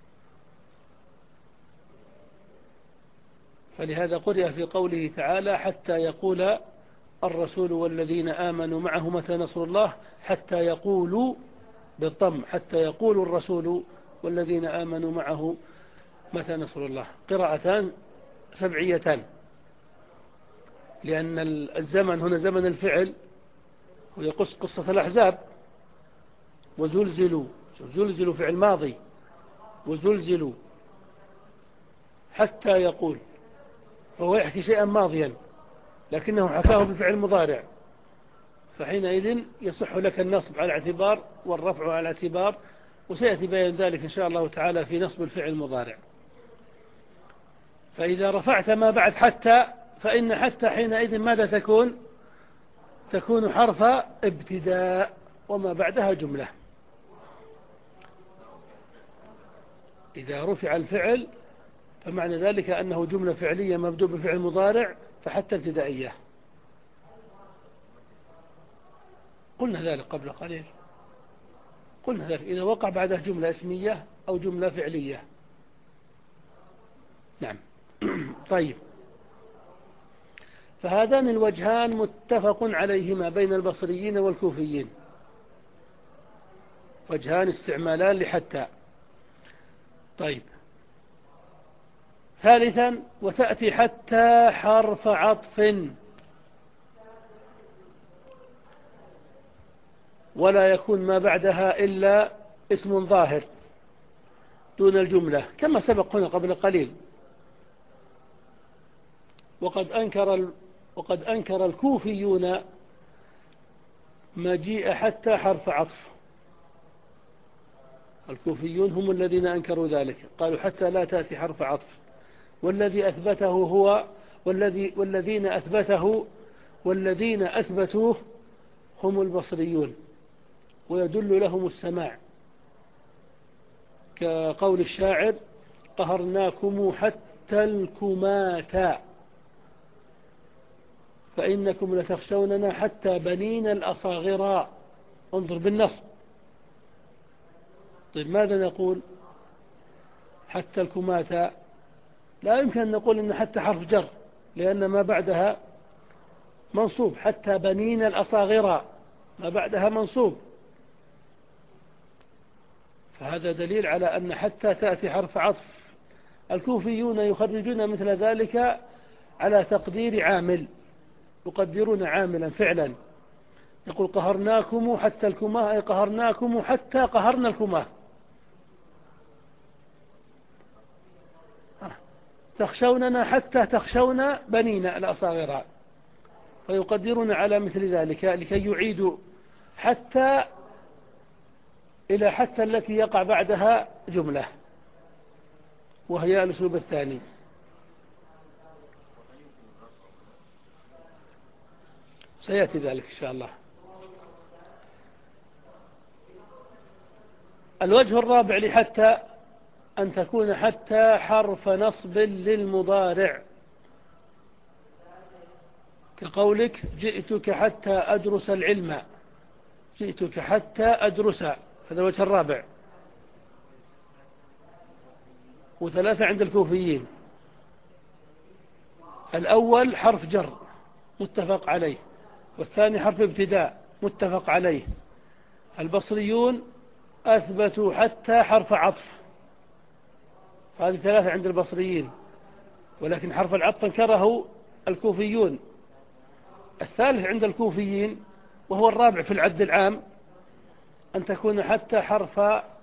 Speaker 1: فلهذا قرئ في قوله تعالى: حتى يقول الرسول والذين آمنوا معه متى نصر الله، حتى يقولوا بالضم، حتى يقول الرسول والذين آمنوا معه متى نصر الله. قراءتان سبعيتان، لأن الزمن هنا زمن الفعل، ويقص قصة الأحزاب. وزلزلوا، زلزلوا فعل ماضي، وزلزلوا حتى يقول، فهو يحكي شيئا ماضيا لكنه حكاه بفعل مضارع، فحينئذ يصح لك النصب على اعتبار والرفع على اعتبار، وسيأتي بيان ذلك إن شاء الله تعالى في نصب الفعل المضارع. فإذا رفعت ما بعد حتى، فإن حتى حينئذ ماذا تكون؟ تكون حرف ابتداء، وما بعدها جملة. إذا رفع الفعل فمعنى ذلك أنه جملة فعلية مبدوء بفعل مضارع، فحتى ابتدائية. قلنا ذلك قبل قليل، قلنا ذلك إذا وقع بعدها جملة اسمية أو جملة فعلية. نعم. طيب، فهذان الوجهان متفق عليهما بين البصريين والكوفيين، وجهان استعمالان لحتى. طيب، ثالثا، وتأتي حتى حرف عطف، ولا يكون ما بعدها إلا اسم ظاهر دون الجملة، كما سبق هنا قبل قليل. وقد أنكر وقد أنكر الكوفيون مجيء حتى حرف عطف. الكوفيون هم الذين أنكروا ذلك، قالوا حتى لا تأتي حرف عطف، والذي أثبته هو والذي والذين أثبته والذين أثبتوه هم البصريون، ويدل لهم السماع، كقول الشاعر: قهرناكم حتى الكماتا، فإنكم لتخشوننا حتى بنين الأصاغراء. انظر بالنصب. طيب، ماذا نقول؟ حتى الكماتا لا يمكن أن نقول إن حتى حرف جر، لأن ما بعدها منصوب. حتى بنين الأصاغراء ما بعدها منصوب، فهذا دليل على أن حتى تأتي حرف عطف. الكوفيون يخرجون مثل ذلك على تقدير عامل، يقدرون عاملا فعلا، يقول: قهرناكم حتى الكماه، أي قهرناكم حتى قهرنا الكماه. تخشوننا حتى تخشون بنينا الأصاغراء، فيقدرون على مثل ذلك لكي يعيدوا حتى إلى حتى التي يقع بعدها جملة، وهي الأسلوب الثاني. سيأتي ذلك إن شاء الله. الوجه الرابع لحتى أن تكون حتى حرف نصب للمضارع، كقولك: جئتك حتى أدرس العلم، جئتك حتى أدرس، هذا الوجه الرابع. وثلاثة عند الكوفيين: الأول حرف جر متفق عليه، والثاني حرف ابتداء متفق عليه. البصريون أثبتوا حتى حرف عطف، هذه ثلاثة عند البصريين، ولكن حرف العطف انكره الكوفيون. الثالث عند الكوفيين، وهو الرابع في العد العام، أن تكون حتى حرف،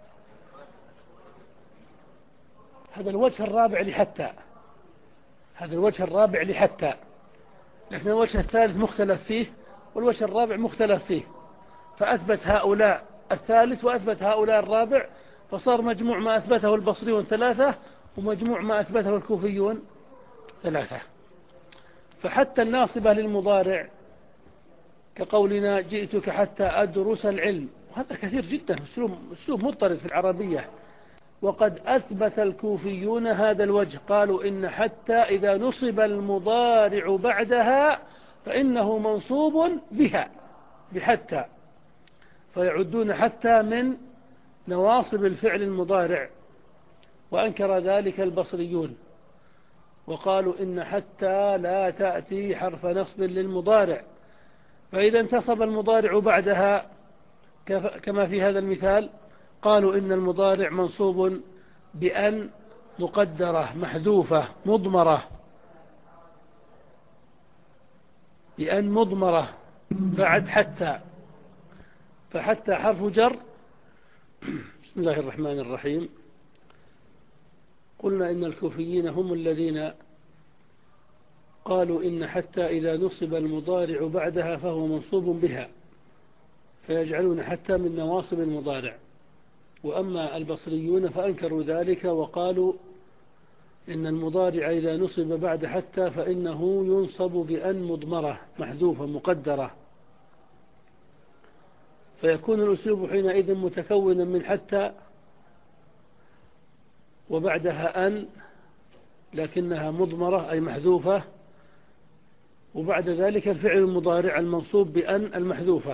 Speaker 1: هذا الوجه الرابع لحتى، هذا الوجه الرابع لحتى، لكن الوجه الثالث مختلف فيه، والوجه الرابع مختلف فيه، فأثبت هؤلاء الثالث وأثبت هؤلاء الرابع، فصار مجموع ما أثبته البصريون ثلاثة، ومجموع ما أثبته الكوفيون ثلاثة. فحتى الناصبة للمضارع كقولنا جئتك حتى أدرس العلم، وهذا كثير جدا، أسلوب, أسلوب مضطرد في العربية. وقد أثبت الكوفيون هذا الوجه، قالوا إن حتى إذا نصب المضارع بعدها فإنه منصوب بها بحتى، فيعدون حتى من نواصب الفعل المضارع. وأنكر ذلك البصريون وقالوا إن حتى لا تأتي حرف نصب للمضارع، فإذا انتصب المضارع بعدها كما في هذا المثال قالوا إن المضارع منصوب بأن مقدرة محذوفة مضمرة، بأن مضمرة بعد حتى، فحتى حرف جر. بسم الله الرحمن الرحيم. قلنا إن الكوفيين هم الذين قالوا إن حتى إذا نصب المضارع بعدها فهو منصوب بها، فيجعلون حتى من نواصب المضارع. وأما البصريون فأنكروا ذلك وقالوا إن المضارع إذا نصب بعد حتى فإنه ينصب بأن مضمرة محذوفة مقدرة، فيكون الأسلوب حينئذ متكونا من حتى وبعدها أن لكنها مضمرة أي محذوفة، وبعد ذلك الفعل المضارع المنصوب بأن المحذوفة.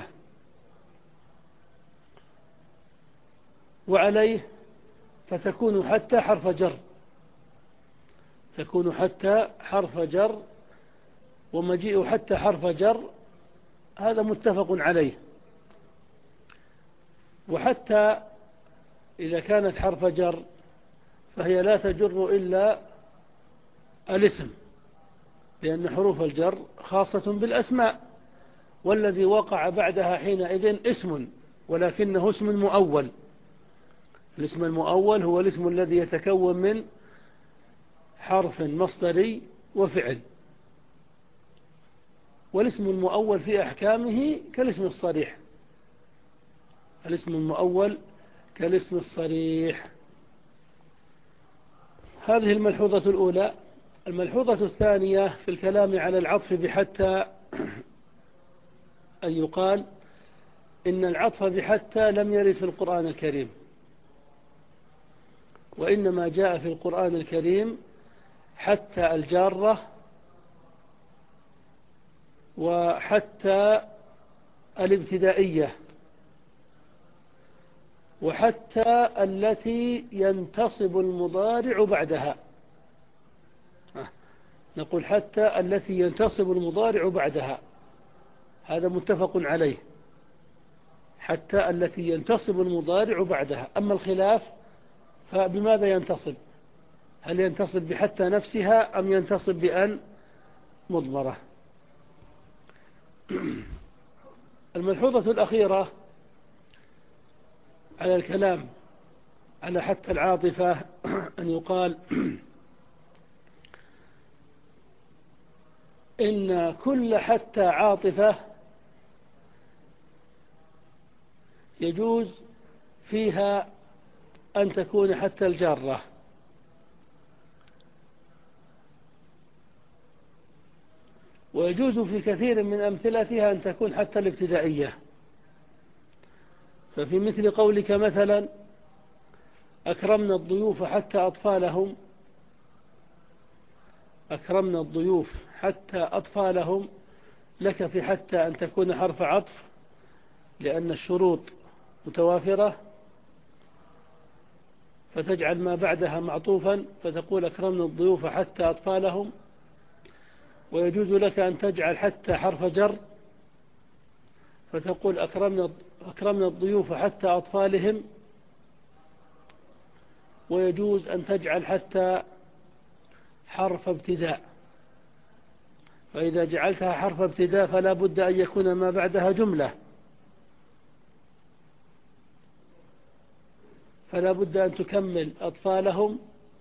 Speaker 1: وعليه فتكون حتى حرف جر، تكون حتى حرف جر، ومجيء حتى حرف جر هذا متفق عليه. وحتى إذا كانت حرف جر فهي لا تجر إلا الاسم، لأن حروف الجر خاصة بالأسماء، والذي وقع بعدها حينئذ اسم، ولكنه اسم مؤول. الاسم المؤول هو الاسم الذي يتكون من حرف مصدري وفعل، والاسم المؤول في أحكامه كالاسم الصريح، الاسم المؤول كالاسم الصريح. هذه الملحوظة الأولى. الملحوظة الثانية في الكلام على العطف بحتى أن يقال إن العطف بحتى لم يرد في القرآن الكريم، وإنما جاء في القرآن الكريم حتى الجارة وحتى الابتدائية وحتى التي ينتصب المضارع بعدها. نقول حتى التي ينتصب المضارع بعدها، هذا متفق عليه، حتى التي ينتصب المضارع بعدها. أما الخلاف فبماذا ينتصب؟ هل ينتصب بحتى نفسها أم ينتصب بأن مضمرة؟ الملحوظة الأخيرة على الكلام على حتى العاطفة أن يقال إن كل حتى عاطفة يجوز فيها أن تكون حتى الجارة، ويجوز في كثير من أمثلتها أن تكون حتى الابتدائية. ففي مثل قولك مثلا أكرمنا الضيوف حتى أطفالهم، أكرمنا الضيوف حتى أطفالهم، لك في حتى أن تكون حرف عطف لأن الشروط متوافرة، فتجعل ما بعدها معطوفا فتقول أكرمنا الضيوف حتى أطفالهم. ويجوز لك أن تجعل حتى حرف جر فتقول أكرمنا أكرمنا الضيوف حتى أطفالهم. ويجوز أن تجعل حتى حرف ابتداء، فإذا جعلتها حرف ابتداء فلا بد أن يكون ما بعدها جملة، فلا بد أن تكمل أطفالهم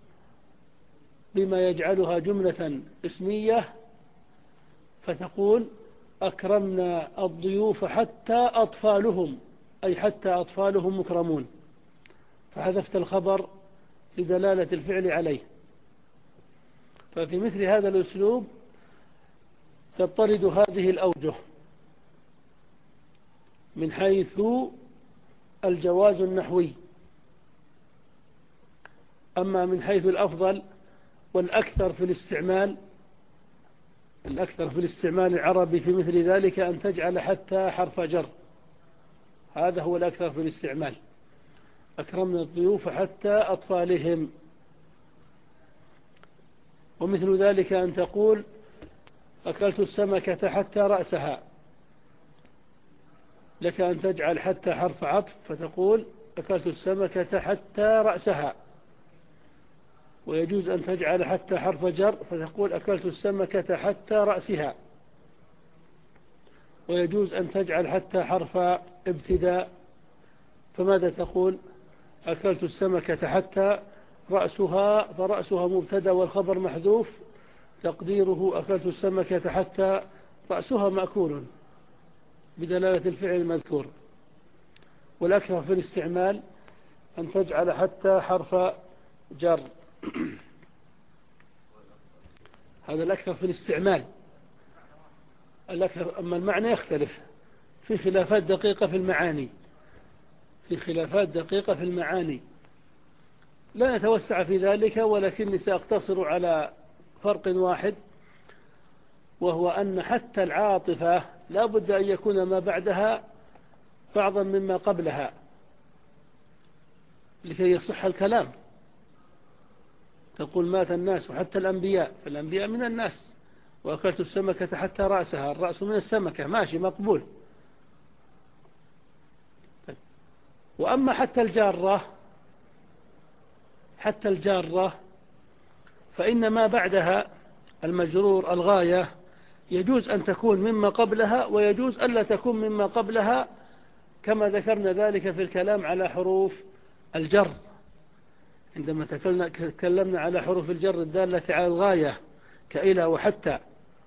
Speaker 1: بما يجعلها جملة اسمية، فتقول أكرمنا الضيوف حتى أطفالهم، أي حتى أطفالهم مكرمون، فحذفت الخبر لدلالة الفعل عليه. ففي مثل هذا الأسلوب تضطرد هذه الأوجه، من حيث الجواز النحوي. أما من حيث الأفضل والأكثر في الاستعمال، الأكثر في الاستعمال العربي في مثل ذلك أن تجعل حتى حرف جر، هذا هو الأكثر في الاستعمال. أكرمنا الضيوف حتى أطفالهم. ومثل ذلك أن تقول أكلت السمكة حتى رأسها، لك أن تجعل حتى حرف عطف فتقول أكلت السمكة حتى رأسها، ويجوز أن تجعل حتى حرف جر فتقول أكلت السمكة حتى رأسها، ويجوز أن تجعل حتى حرف ابتداء، فماذا تقول؟ أكلت السمكة حتى رأسها، فرأسها مبتدأ والخبر محذوف، تقديره أكلت السمكة حتى رأسها مأكول بدلالة الفعل المذكور. والأكثر في الاستعمال أن تجعل حتى حرف جر، هذا الأكثر في الاستعمال الأكثر. أما المعنى يختلف، في خلافات دقيقة في المعاني، في خلافات دقيقة في المعاني لا نتوسع في ذلك، ولكني سأقتصر على فرق واحد، وهو أن حتى العاطفة لا بد أن يكون ما بعدها بعضا مما قبلها لكي يصح الكلام. تقول مات الناس وحتى الأنبياء، فالأنبياء من الناس، وأكلت السمكة حتى رأسها، الرأس من السمكة، ماشي مقبول. وأما حتى الجارة، حتى الجارة فإن ما بعدها المجرور الغاية يجوز أن تكون مما قبلها، ويجوز ألا تكون مما قبلها، كما ذكرنا ذلك في الكلام على حروف الجر عندما تكلمنا على حروف الجر الدالة على الغاية كإلى وحتى.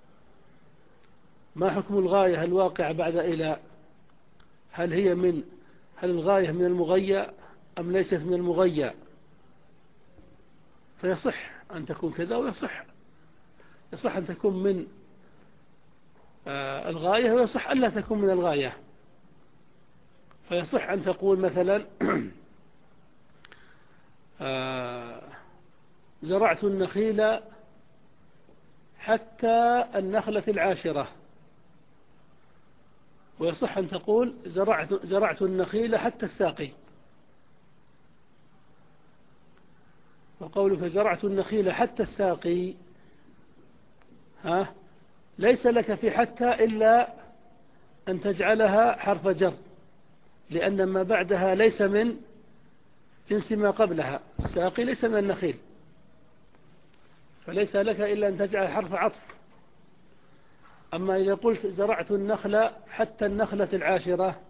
Speaker 1: ما حكم الغاية الواقعة بعد إلى؟ هل هي من هل الغاية من المغيّة أم ليست من المغيّة؟ فيصح أن تكون كذا، ويصح يصح أن تكون من آه الغاية، ويصح ألا تكون من الغاية. فيصح أن تقول مثلا آه زرعت النخيل حتى النخلة العاشرة، ويصح أن تقول زرعت, زرعت النخيل حتى الساقي. وقولك زرعت النخيل حتى الساقي، ها ليس لك في حتى إلا أن تجعلها حرف جر، لأن ما بعدها ليس من جنس ما قبلها، الساقي ليس من النخيل، فليس لك إلا أن تجعل حرف عطف. أما إذا قلت زرعت النخل حتى النخلة العاشرة،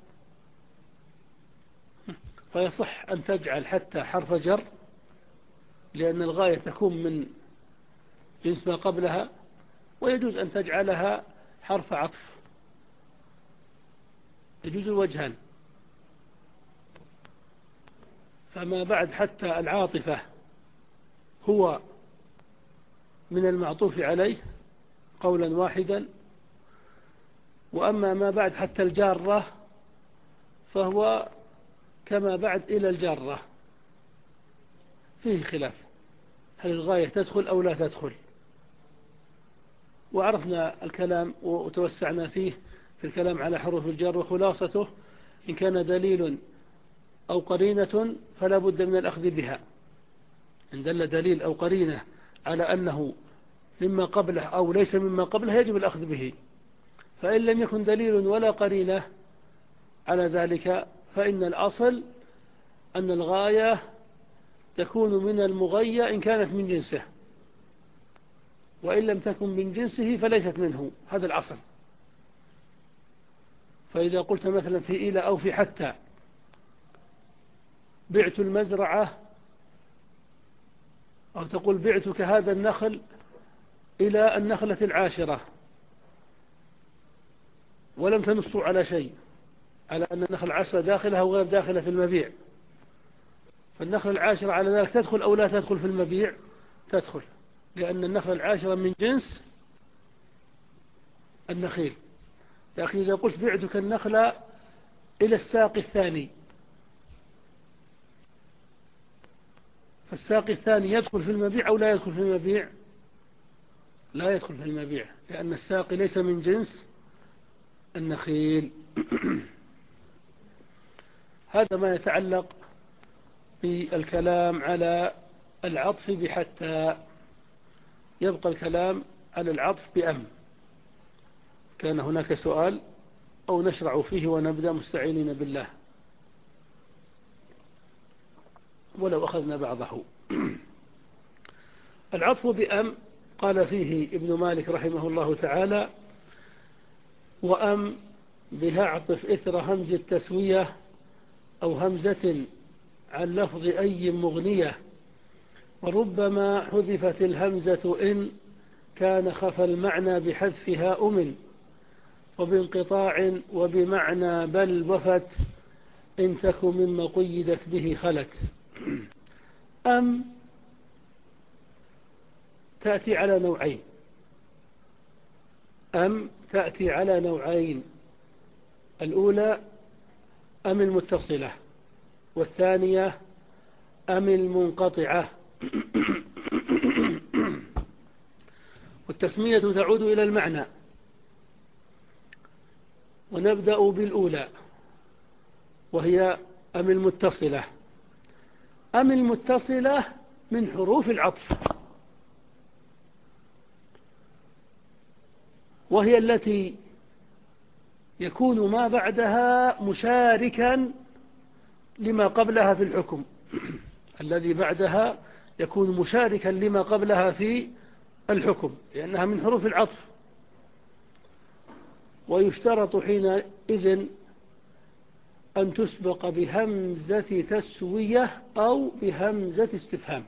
Speaker 1: فيصح أن تجعل حتى حرف جر، لأن الغاية تكون من جنس ما قبلها، ويجوز أن تجعلها حرف عطف، يجوز الوجهان. فما بعد حتى العاطفة هو من المعطوف عليه قولا واحدا، وأما ما بعد حتى الجارة فهو كما بعد إلى الجارة، فيه خلاف هل الغاية تدخل أو لا تدخل. وعرفنا الكلام وتوسعنا فيه في الكلام على حروف الجر، وخلاصته إن كان دليل أو قرينة فلا بد من الأخذ بها. إن دل دليل أو قرينة على أنه مما قبله أو ليس مما قبله يجب الأخذ به. فإن لم يكن دليل ولا قرينة على ذلك فإن الأصل أن الغاية تكون من المغيّة إن كانت من جنسه، وإن لم تكن من جنسه فليست منه، هذا الأصل. فإذا قلت مثلا في إلى أو في حتى بعت المزرعة، أو تقول بعتك هذا النخل إلى النخلة العاشرة، ولم تنصوا على شيء، على أن النخل العاشرة داخلها وغير داخلة في المبيع، فالنخل العاشرة على ذلك تدخل أو لا تدخل في المبيع؟ تدخل، لأن النخل العاشرة من جنس النخيل. لكن إذا قلت بعتك النخلة إلى الساق الثاني، فالساق الثاني يدخل في المبيع أو لا يدخل في المبيع؟ لا يدخل في المبيع، لأن الساق ليس من جنس النخيل. هذا ما يتعلق بالكلام على العطف بحتى. يبقى الكلام على العطف بأم. كان هناك سؤال أو نشرع فيه ونبدأ مستعينين بالله ولو أخذنا بعضه. العطف بأم قال فيه ابن مالك رحمه الله تعالى: وأم بها عطف إثر همز التسوية أو همزة عن لفظ أي مغنية، وربما حذفت الهمزة إن كان خفى المعنى بحذفها أمن، وبانقطاع وبمعنى بل وفت إن تك مما قيدت به خلت. أم تأتي على نوعين. أم تأتي على نوعين: الأولى أم المتصلة، والثانية أم المنقطعة. والتسمية تعود إلى المعنى. ونبدأ بالأولى وهي أم المتصلة. أم المتصلة من حروف العطف، وهي التي يكون ما بعدها مشاركا لما قبلها في الحكم. الذي بعدها يكون مشاركا لما قبلها في الحكم، لأنها من حروف العطف. ويشترط حينئذ أن تسبق بهمزة تسوية أو بهمزة استفهام.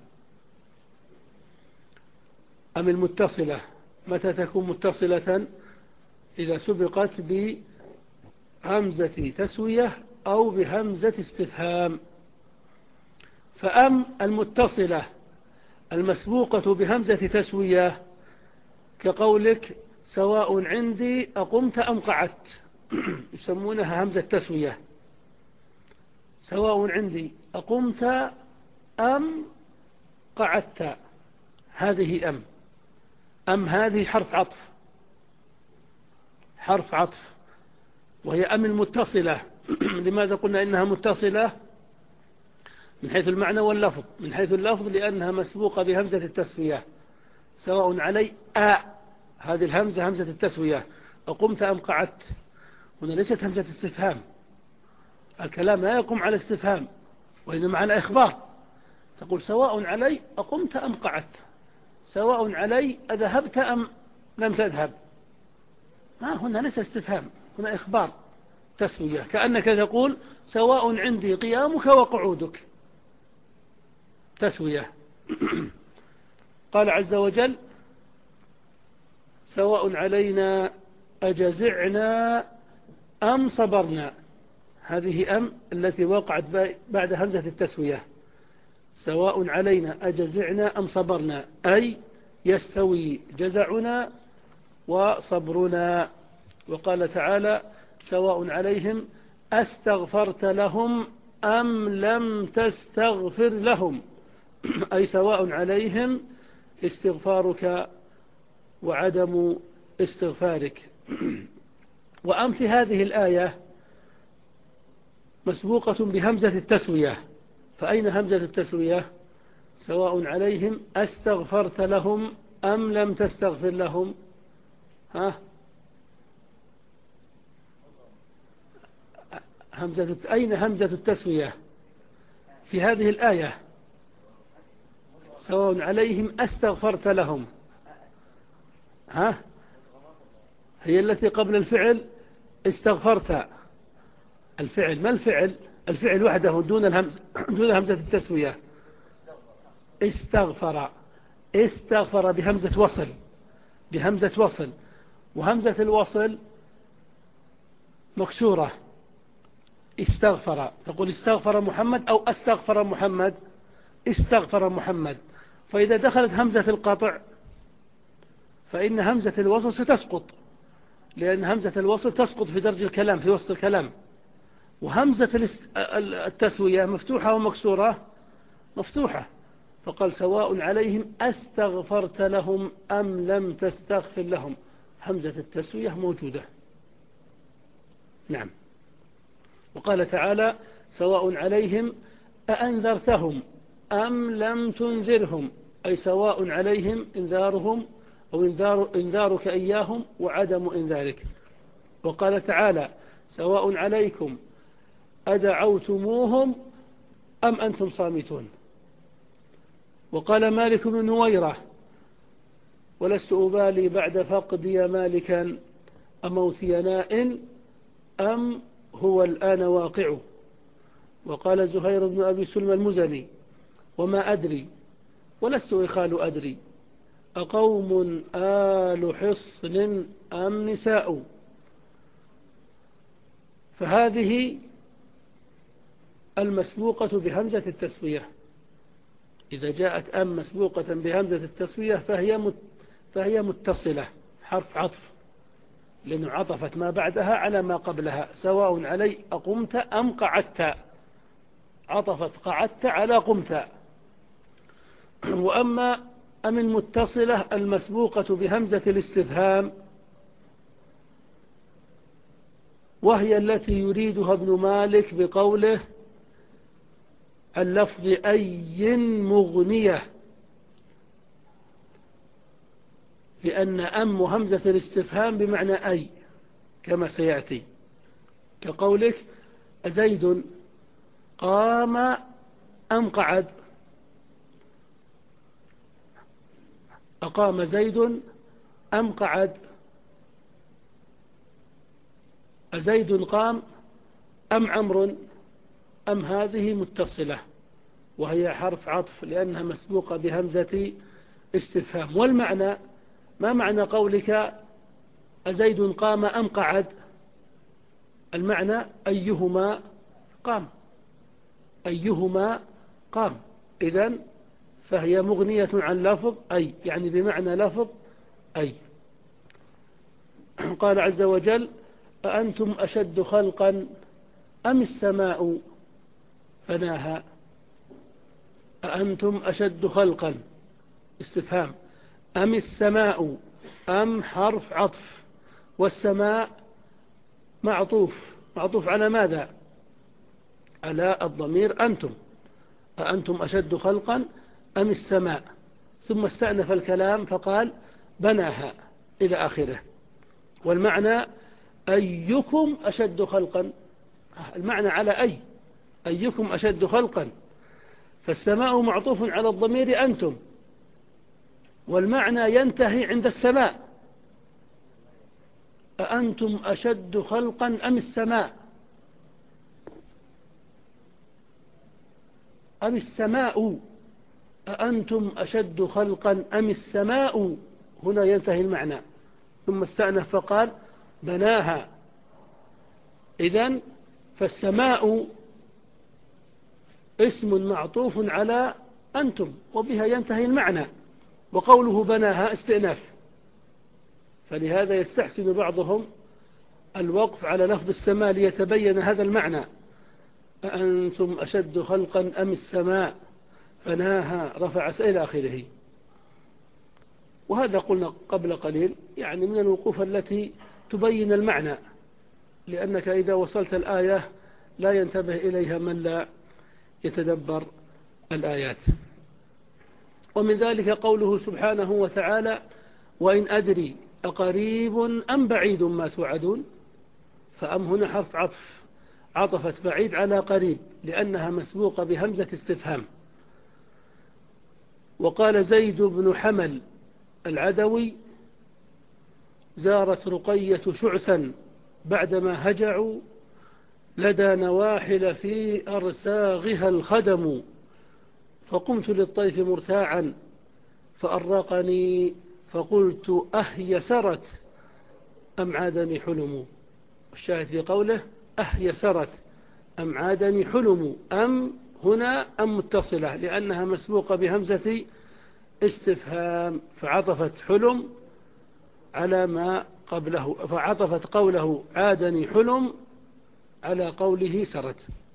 Speaker 1: أم المتصلة متى تكون متصلة؟ إذا سبقت بهمزة تسوية أو بهمزة استفهام. فأم المتصلة المسبوقة بهمزة تسوية كقولك: سواء عندي أقمت أم قعدت، يسمونها همزة تسوية. سواء عندي أقمت أم قعدت، هذه أم. أم هذه حرف عطف، حرف عطف، وهي أم المتصلة. لماذا قلنا إنها متصلة؟ من حيث المعنى واللفظ. من حيث اللفظ لأنها مسبوقة بهمزة التسوية. سواء علي أ، هذه الهمزة همزة التسوية. أقمت أم قعدت، هنا ليست همزة استفهام. الكلام لا يقوم على استفهام وإنما على إخبار. تقول: سواء علي أقمت أم قعدت، سواء علي أذهبت أم لم تذهب. ما هنا ليس استفهام، هنا إخبار تسوية. كأنك تقول: سواء عندي قيامك وقعودك، تسوية. قال عز وجل: سواء علينا أجزعنا أم صبرنا. هذه أم التي وقعت بعد همزة التسوية. سواء علينا أجزعنا أم صبرنا، أي يستوي جزعنا وصبرنا. وقال تعالى: سواء عليهم أستغفرت لهم أم لم تستغفر لهم، أي سواء عليهم استغفارك وعدم استغفارك. وأم في هذه الآية مسبوقة بهمزة التسوية. فأين همزة التسوية؟ سواء عليهم أستغفرت لهم أم لم تستغفر لهم. ها؟ همزة أين همزة التسوية في هذه الآية؟ سواء عليهم أستغفرت لهم، ها؟ هي التي قبل الفعل استغفرت. الفعل ما الفعل؟ الفعل وحده دون الهمزة، دون همزة التسوية. استغفر، استغفر بهمزة وصل، بهمزة وصل. وهمزة الوصل مكسورة. استغفر، تقول استغفر محمد أو استغفر محمد، استغفر محمد. فإذا دخلت همزة القطع فإن همزة الوصل ستسقط، لأن همزة الوصل تسقط في درج الكلام، في وسط الكلام. وهمزة التسوية مفتوحة ومكسورة؟ مفتوحة، فقال سواء عليهم أستغفرت لهم أم لم تستغفر لهم، همزة التسوية موجودة. نعم. وقال تعالى سواء عليهم أأنذرتهم أم لم تنذرهم، أي سواء عليهم إنذارهم أو إنذار إنذارك إياهم وعدم إنذارك. وقال تعالى سواء عليكم أدعوتموهم أم أنتم صامتون. وقال مالك بن نويرة ولست أبالي بعد فقدي مالكا أموتي ناء أم هو الآن واقع. وقال زهير بن أبي سلمى المزني وما أدري ولست إخال أدري أقوم آل حصن أم نساء. فهذه المسبوقة بهمزة التسوية، إذا جاءت أم مسبوقة بهمزة التسوية فهي فهي متصلة حرف عطف، لأنه عطفت ما بعدها على ما قبلها. سواء علي أقمت أم قعدت، عطفت قعدت على قمت. وأما أم المتصلة المسبوقة بهمزة الاستفهام وهي التي يريدها ابن مالك بقوله اللفظ أي مغنية، لأن أم همزة الاستفهام بمعنى أي كما سيأتي، كقولك أزيد قام أم قعد، أقام زيد أم قعد، أزيد قام أم عمرو، أم هذه متصلة وهي حرف عطف لأنها مسبوقة بهمزة استفهام. والمعنى ما معنى قولك أزيد قام أم قعد؟ المعنى أيهما قام، أيهما قام. إذن فهي مغنية عن لفظ أي، يعني بمعنى لفظ أي. قال عز وجل أأنتم أشد خلقا أم السماء بناها. أأنتم أشد خلقا استفهام، أم السماء، أم حرف عطف، والسماء معطوف، معطوف على ماذا؟ على الضمير أنتم. أأنتم أشد خلقا أم السماء، ثم استأنف الكلام فقال بناها إلى آخره. والمعنى أيكم أشد خلقا، المعنى على أي، أيكم أشد خلقا، فالسماء معطوف على الضمير أنتم، والمعنى ينتهي عند السماء. أأنتم أشد خلقا أم السماء، أم السماء، أأنتم أشد خلقا أم السماء، هنا ينتهي المعنى. ثم استأنف فقال بناها. إذن فالسماء اسم معطوف على أنتم وبها ينتهي المعنى، وقوله بناها استئناف، فلهذا يستحسن بعضهم الوقف على لفظ السماء ليتبين هذا المعنى. أأنتم أشد خلقا أم السماء بناها رفع إلى آخره. وهذا قلنا قبل قليل يعني من الوقوف التي تبين المعنى، لأنك إذا وصلت الآية لا ينتبه إليها من لا يتدبر الآيات. ومن ذلك قوله سبحانه وتعالى وإن أدري أقريب أم بعيد ما توعدون، فأم هنا حرف عطف، عطفت بعيد على قريب لأنها مسبوقة بهمزة استفهام. وقال زيد بن حمل العدوي زارت رقية شعثا بعدما هجعوا لدى نواحل في أرساغها الخدم، فقمت للطيف مرتاعا فأرقني فقلت أهي سرت أم عادني حلم. الشاهد في قوله أهي سرت أم عادني حلم، أم هنا أم متصلة لأنها مسبوقة بهمزة استفهام، فعطفت حلم على ما قبله، فعطفت قوله عادني حلم على قوله سرت.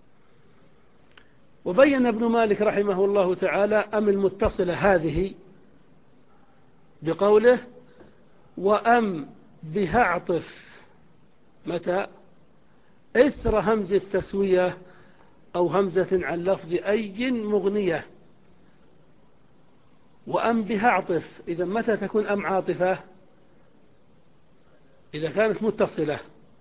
Speaker 1: وبين ابن مالك رحمه الله تعالى أم المتصلة هذه بقوله وأم بها اعطف متى إثر همز التسوية أو همزة عن لفظ أي مغنية. وأم بها اعطف، إذا متى تكون أم عاطفة؟ إذا كانت متصلة.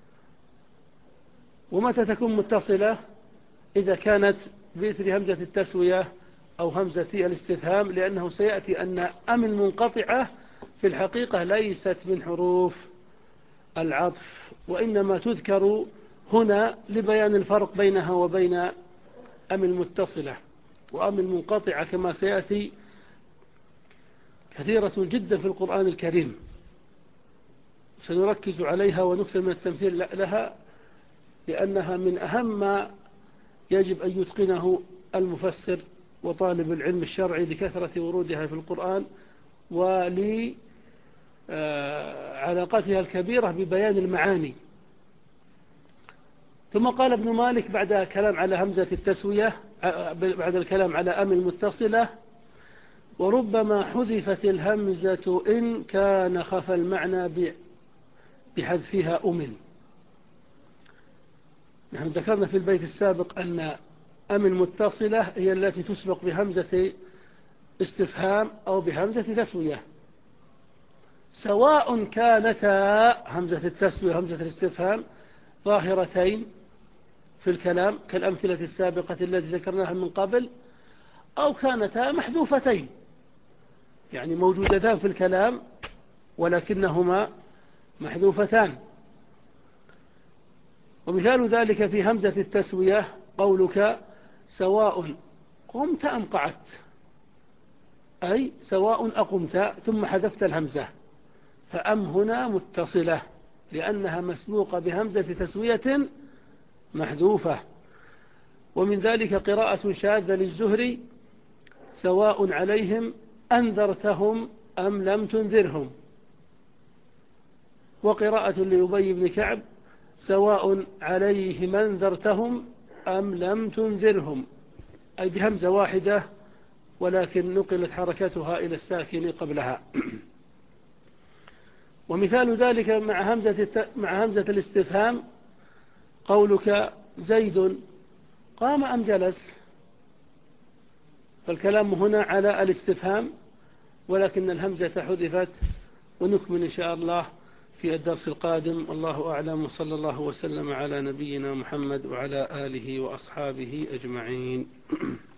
Speaker 1: ومتى تكون متصلة؟ إذا كانت بإثر همزة التسوية أو همزة الاستفهام، لأنه سيأتي أن أم المنقطعة في الحقيقة ليست من حروف العطف، وإنما تذكر هنا لبيان الفرق بينها وبين أم المتصلة. وأم المنقطعة كما سيأتي كثيرة جدا في القرآن الكريم، سنركز عليها ونكثر من التمثيل لها، لأنها من أهم ما يجب أن يتقنه المفسر وطالب العلم الشرعي لكثرة ورودها في القرآن ولعلاقتها الكبيرة ببيان المعاني. ثم قال ابن مالك بعد كلام على همزة التسوية، بعد الكلام على أم المتصلة: وربما حذفت الهمزة إن كان خفى المعنى بحذفها أمل. نحن ذكرنا في البيت السابق أن أم المتصلة هي التي تسبق بهمزة استفهام أو بهمزة تسوية، سواء كانتا همزة التسوية وهمزة الاستفهام ظاهرتين في الكلام كالأمثلة السابقة التي ذكرناها من قبل، أو كانتا محذوفتين، يعني موجودتان في الكلام ولكنهما محذوفتان. ومثال ذلك في همزة التسوية قولك سواء قمت أم قعدت، أي سواء أقمت ثم حذفت الهمزة، فأم هنا متصلة لأنها مسبوقة بهمزة تسوية محذوفة. ومن ذلك قراءة شاذة للزهري: سواء عليهم أنذرتهم أم لم تنذرهم. وقراءة لأبي بن كعب: سواء عليهم أنذرتهم أم لم تنذرهم، أي بهمزة واحدة ولكن نقلت حركتها إلى الساكن قبلها. ومثال ذلك مع همزة, مع همزة الاستفهام قولك زيد قام أم جلس، فالكلام هنا على الاستفهام ولكن الهمزة حذفت. ونكمل إن شاء الله في الدرس القادم، والله أعلم، وصلى الله وسلم على نبينا محمد وعلى آله وأصحابه أجمعين.